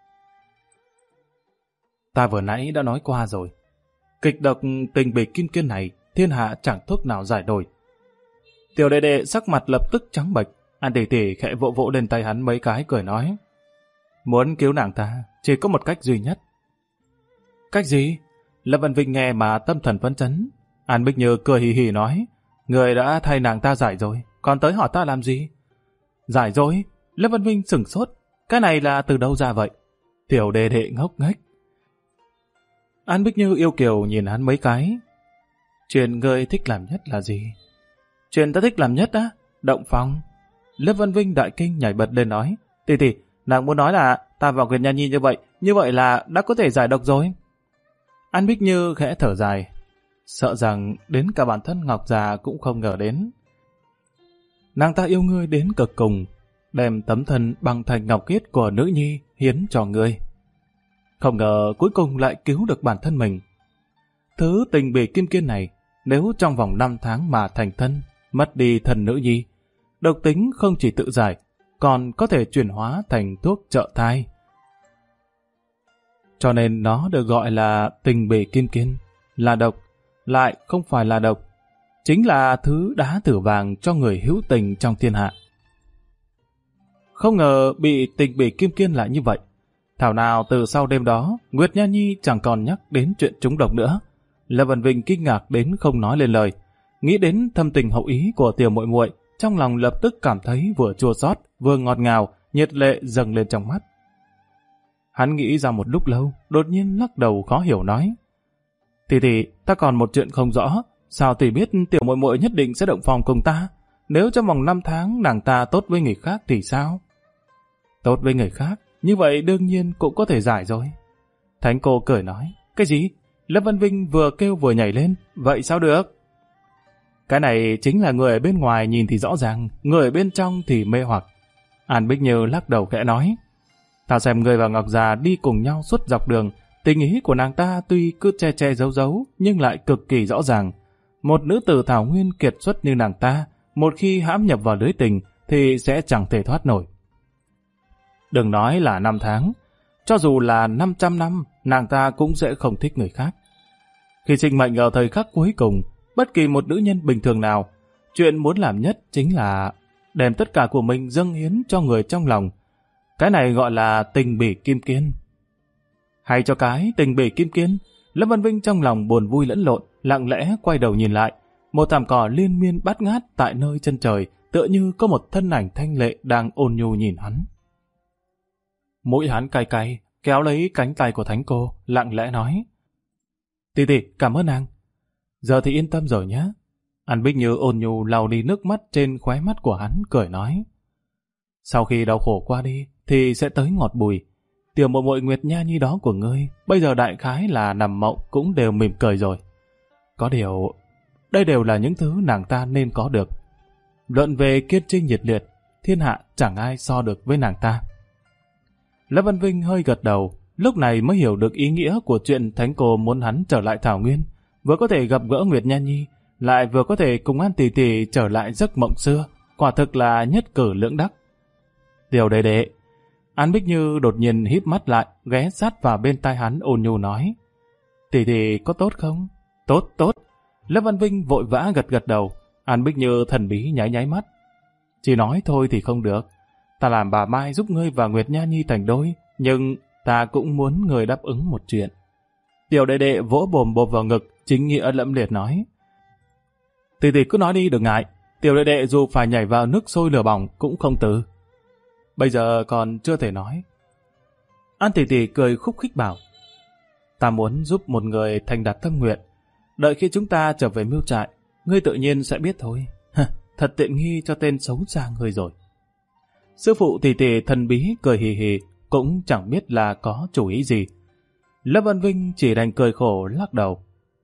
Ta vừa nãy đã nói qua rồi. Kịch độc tình bỉ kim kiên này, thiên hạ chẳng thuốc nào giải đổi. Tiểu đệ đệ sắc mặt lập tức trắng bệch. An tỷ tỷ khẽ vỗ vỗ lên tay hắn mấy cái cười nói. Muốn cứu nàng ta, chỉ có một cách duy nhất. Cách gì? Lâm Vân Vinh nghe mà tâm thần phấn chấn. An Bích Như cười hì hì nói. Người đã thay nàng ta giải rồi, còn tới hỏi ta làm gì? Giải rồi? Lâm Vân Vinh sửng sốt. Cái này là từ đâu ra vậy? Tiểu đệ đệ ngốc nghếch. An Bích Như yêu kiều nhìn hắn mấy cái. Chuyện ngươi thích làm nhất là gì? Chuyện ta thích làm nhất á? Động phòng. Lâm Vân Vinh đại kinh nhảy bật lên nói. Tỷ tỷ, nàng muốn nói là ta vào Nguyệt Nha Nhi như vậy là đã có thể giải độc rồi. An Bích Như khẽ thở dài. Sợ rằng đến cả bản thân Ngọc già cũng không ngờ đến. Nàng ta yêu ngươi đến cực cùng, đem tấm thân bằng thành ngọc khiết của nữ nhi hiến cho ngươi. Không ngờ cuối cùng lại cứu được bản thân mình. Thứ tình bỉ kim kiên này, nếu trong vòng 5 tháng mà thành thân, mất đi thần nữ nhi, độc tính không chỉ tự giải, còn có thể chuyển hóa thành thuốc trợ thai. Cho nên nó được gọi là tình bỉ kim kiên, là độc, lại không phải là độc, chính là thứ đá thử vàng cho người hữu tình trong thiên hạ. Không ngờ bị tình bỉ kim kiên lại như vậy. Thảo nào từ sau đêm đó, Nguyệt Nha Nhi chẳng còn nhắc đến chuyện trúng độc nữa. Lâm Vân Vinh kinh ngạc đến không nói lên lời. Nghĩ đến thâm tình hậu ý của tiểu muội muội, trong lòng lập tức cảm thấy vừa chua xót, vừa ngọt ngào, nhiệt lệ dâng lên trong mắt. Hắn nghĩ ra một lúc lâu, đột nhiên lắc đầu khó hiểu nói. Tỷ, ta còn một chuyện không rõ, sao tỷ biết tiểu muội muội nhất định sẽ động phòng cùng ta? Nếu trong vòng 5 tháng nàng ta tốt với người khác thì sao? Tốt với người khác, như vậy đương nhiên cũng có thể giải rồi. Thánh cô cười nói. Cái gì? Lâm Vân Vinh vừa kêu vừa nhảy lên. Vậy sao được? Cái này chính là người ở bên ngoài nhìn thì rõ ràng, người ở bên trong thì mê hoặc. An Bích Như lắc đầu khẽ nói. Ta xem người và Ngọc già đi cùng nhau suốt dọc đường, tình ý của nàng ta tuy cứ che giấu giấu nhưng lại cực kỳ rõ ràng. Một nữ tử thảo nguyên kiệt xuất như nàng ta, một khi hãm nhập vào lưới tình thì sẽ chẳng thể thoát nổi. Đừng nói là 5 tháng, cho dù là 500 năm, nàng ta cũng sẽ không thích người khác. Khi sinh mệnh ở thời khắc cuối cùng, bất kỳ một nữ nhân bình thường nào, chuyện muốn làm nhất chính là đem tất cả của mình dâng hiến cho người trong lòng. Cái này gọi là tình bỉ kim kiên. Hay cho cái tình bỉ kim kiên, Lâm Văn Vinh trong lòng buồn vui lẫn lộn, lặng lẽ quay đầu nhìn lại. Một thảm cỏ liên miên bát ngát tại nơi chân trời, tựa như có một thân ảnh thanh lệ đang ôn nhu nhìn hắn. Mũi hắn cay cay, kéo lấy cánh tay của thánh cô, lặng lẽ nói. Tỷ, cảm ơn nàng. Giờ thì yên tâm rồi nhé. An Bích Như ôn nhu lau đi nước mắt trên khóe mắt của hắn, cười nói. Sau khi đau khổ qua đi, thì sẽ tới ngọt bùi. Tiểu muội muội Nguyệt Nha Nhi đó của ngươi, bây giờ đại khái là nằm mộng cũng đều mỉm cười rồi. Có điều, đây đều là những thứ nàng ta nên có được. Luận về kiên trinh nhiệt liệt, thiên hạ chẳng ai so được với nàng ta. Lâm Văn Vinh hơi gật đầu, lúc này mới hiểu được ý nghĩa của chuyện thánh cô muốn hắn trở lại Thảo Nguyên, vừa có thể gặp gỡ Nguyệt Nha Nhi, lại vừa có thể cùng An tỷ tỷ trở lại giấc mộng xưa, quả thực là nhất cử lưỡng đắc. Tiểu đệ đệ. An Bích Như đột nhiên híp mắt lại, ghé sát vào bên tai hắn ôn nhu nói. Tỷ có tốt không? Tốt. Lâm Văn Vinh vội vã gật đầu. An Bích Như thần bí nháy mắt. Chỉ nói thôi thì không được. Ta làm bà Mai giúp ngươi và Nguyệt Nha Nhi thành đôi, nhưng ta cũng muốn ngươi đáp ứng một chuyện. Tiểu đệ đệ vỗ bồm bộp vào ngực, chính nghĩa lẫm liệt nói. Tỷ cứ nói đi, đừng ngại. Tiểu đệ đệ dù phải nhảy vào nước sôi lửa bỏng cũng không từ. Bây giờ còn chưa thể nói. An tỷ cười khúc khích bảo. Ta muốn giúp một người thành đạt tâm nguyện. Đợi khi chúng ta trở về mưu trại, ngươi tự nhiên sẽ biết thôi. Thật tiện nghi cho tên xấu xa ngươi rồi. Sư phụ tỷ thần bí cười hì hì, cũng chẳng biết là có chủ ý gì. Lâm Vân Vinh chỉ đành cười khổ lắc đầu.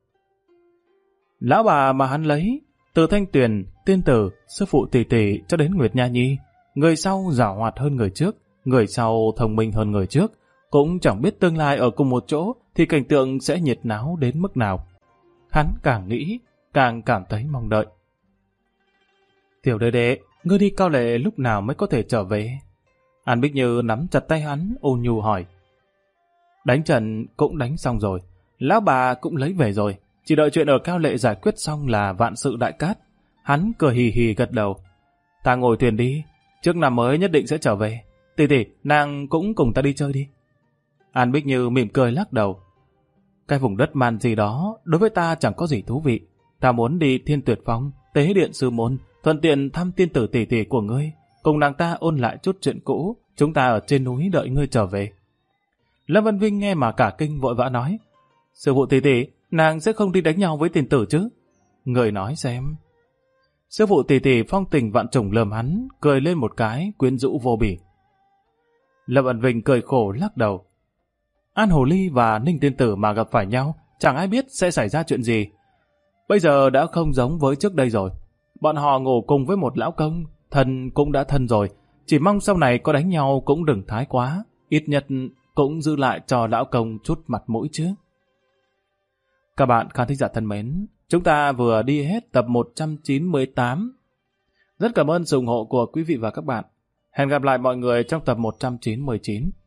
Lão bà mà hắn lấy, từ Thanh Tuyền, Tiên Tử, sư phụ Tỷ Tỷ cho đến Nguyệt Nha Nhi, người sau giàu hoạt hơn người trước, người sau thông minh hơn người trước, cũng chẳng biết tương lai ở cùng một chỗ thì cảnh tượng sẽ nhiệt náo đến mức nào. Hắn càng nghĩ, càng cảm thấy mong đợi. Tiểu đệ đệ, ngươi đi Cao Lệ lúc nào mới có thể trở về? An Bích Như nắm chặt tay hắn, ôn nhu hỏi. Đánh trận cũng đánh xong rồi, lão bà cũng lấy về rồi, chỉ đợi chuyện ở Cao Lệ giải quyết xong là vạn sự đại cát. Hắn cười hì hì gật đầu. Ta ngồi thuyền đi, trước năm mới nhất định sẽ trở về. Tỷ tỷ, nàng cũng cùng ta đi chơi đi. An Bích Như mỉm cười lắc đầu. Cái vùng đất man gì đó đối với ta chẳng có gì thú vị. Ta muốn đi Thiên Tuyệt Phong, Tế Điện Sư Môn, thuận tiện thăm tiên tử tỷ tỷ của ngươi, cùng nàng ta ôn lại chút chuyện cũ. Chúng ta ở trên núi đợi ngươi trở về. Lâm Vân Vinh nghe mà cả kinh vội vã nói. Sư phụ tỷ tỷ, nàng sẽ không đi đánh nhau với tiền tử chứ? Người nói xem. Sư phụ tỷ tỷ phong tình vạn trùng lườm hắn, cười lên một cái, quyến rũ vô bỉ. Lâm Vân Vinh cười khổ lắc đầu. An Hồ Ly và Ninh Tiên Tử mà gặp phải nhau, chẳng ai biết sẽ xảy ra chuyện gì. Bây giờ đã không giống với trước đây rồi. Bọn họ ngủ cùng với một lão công, thân cũng đã thân rồi. Chỉ mong sau này có đánh nhau cũng đừng thái quá. Ít nhất cũng giữ lại cho lão công chút mặt mũi chứ. Các bạn khán thính giả thân mến, chúng ta vừa đi hết tập 198. Rất cảm ơn sự ủng hộ của quý vị và các bạn. Hẹn gặp lại mọi người trong tập 199.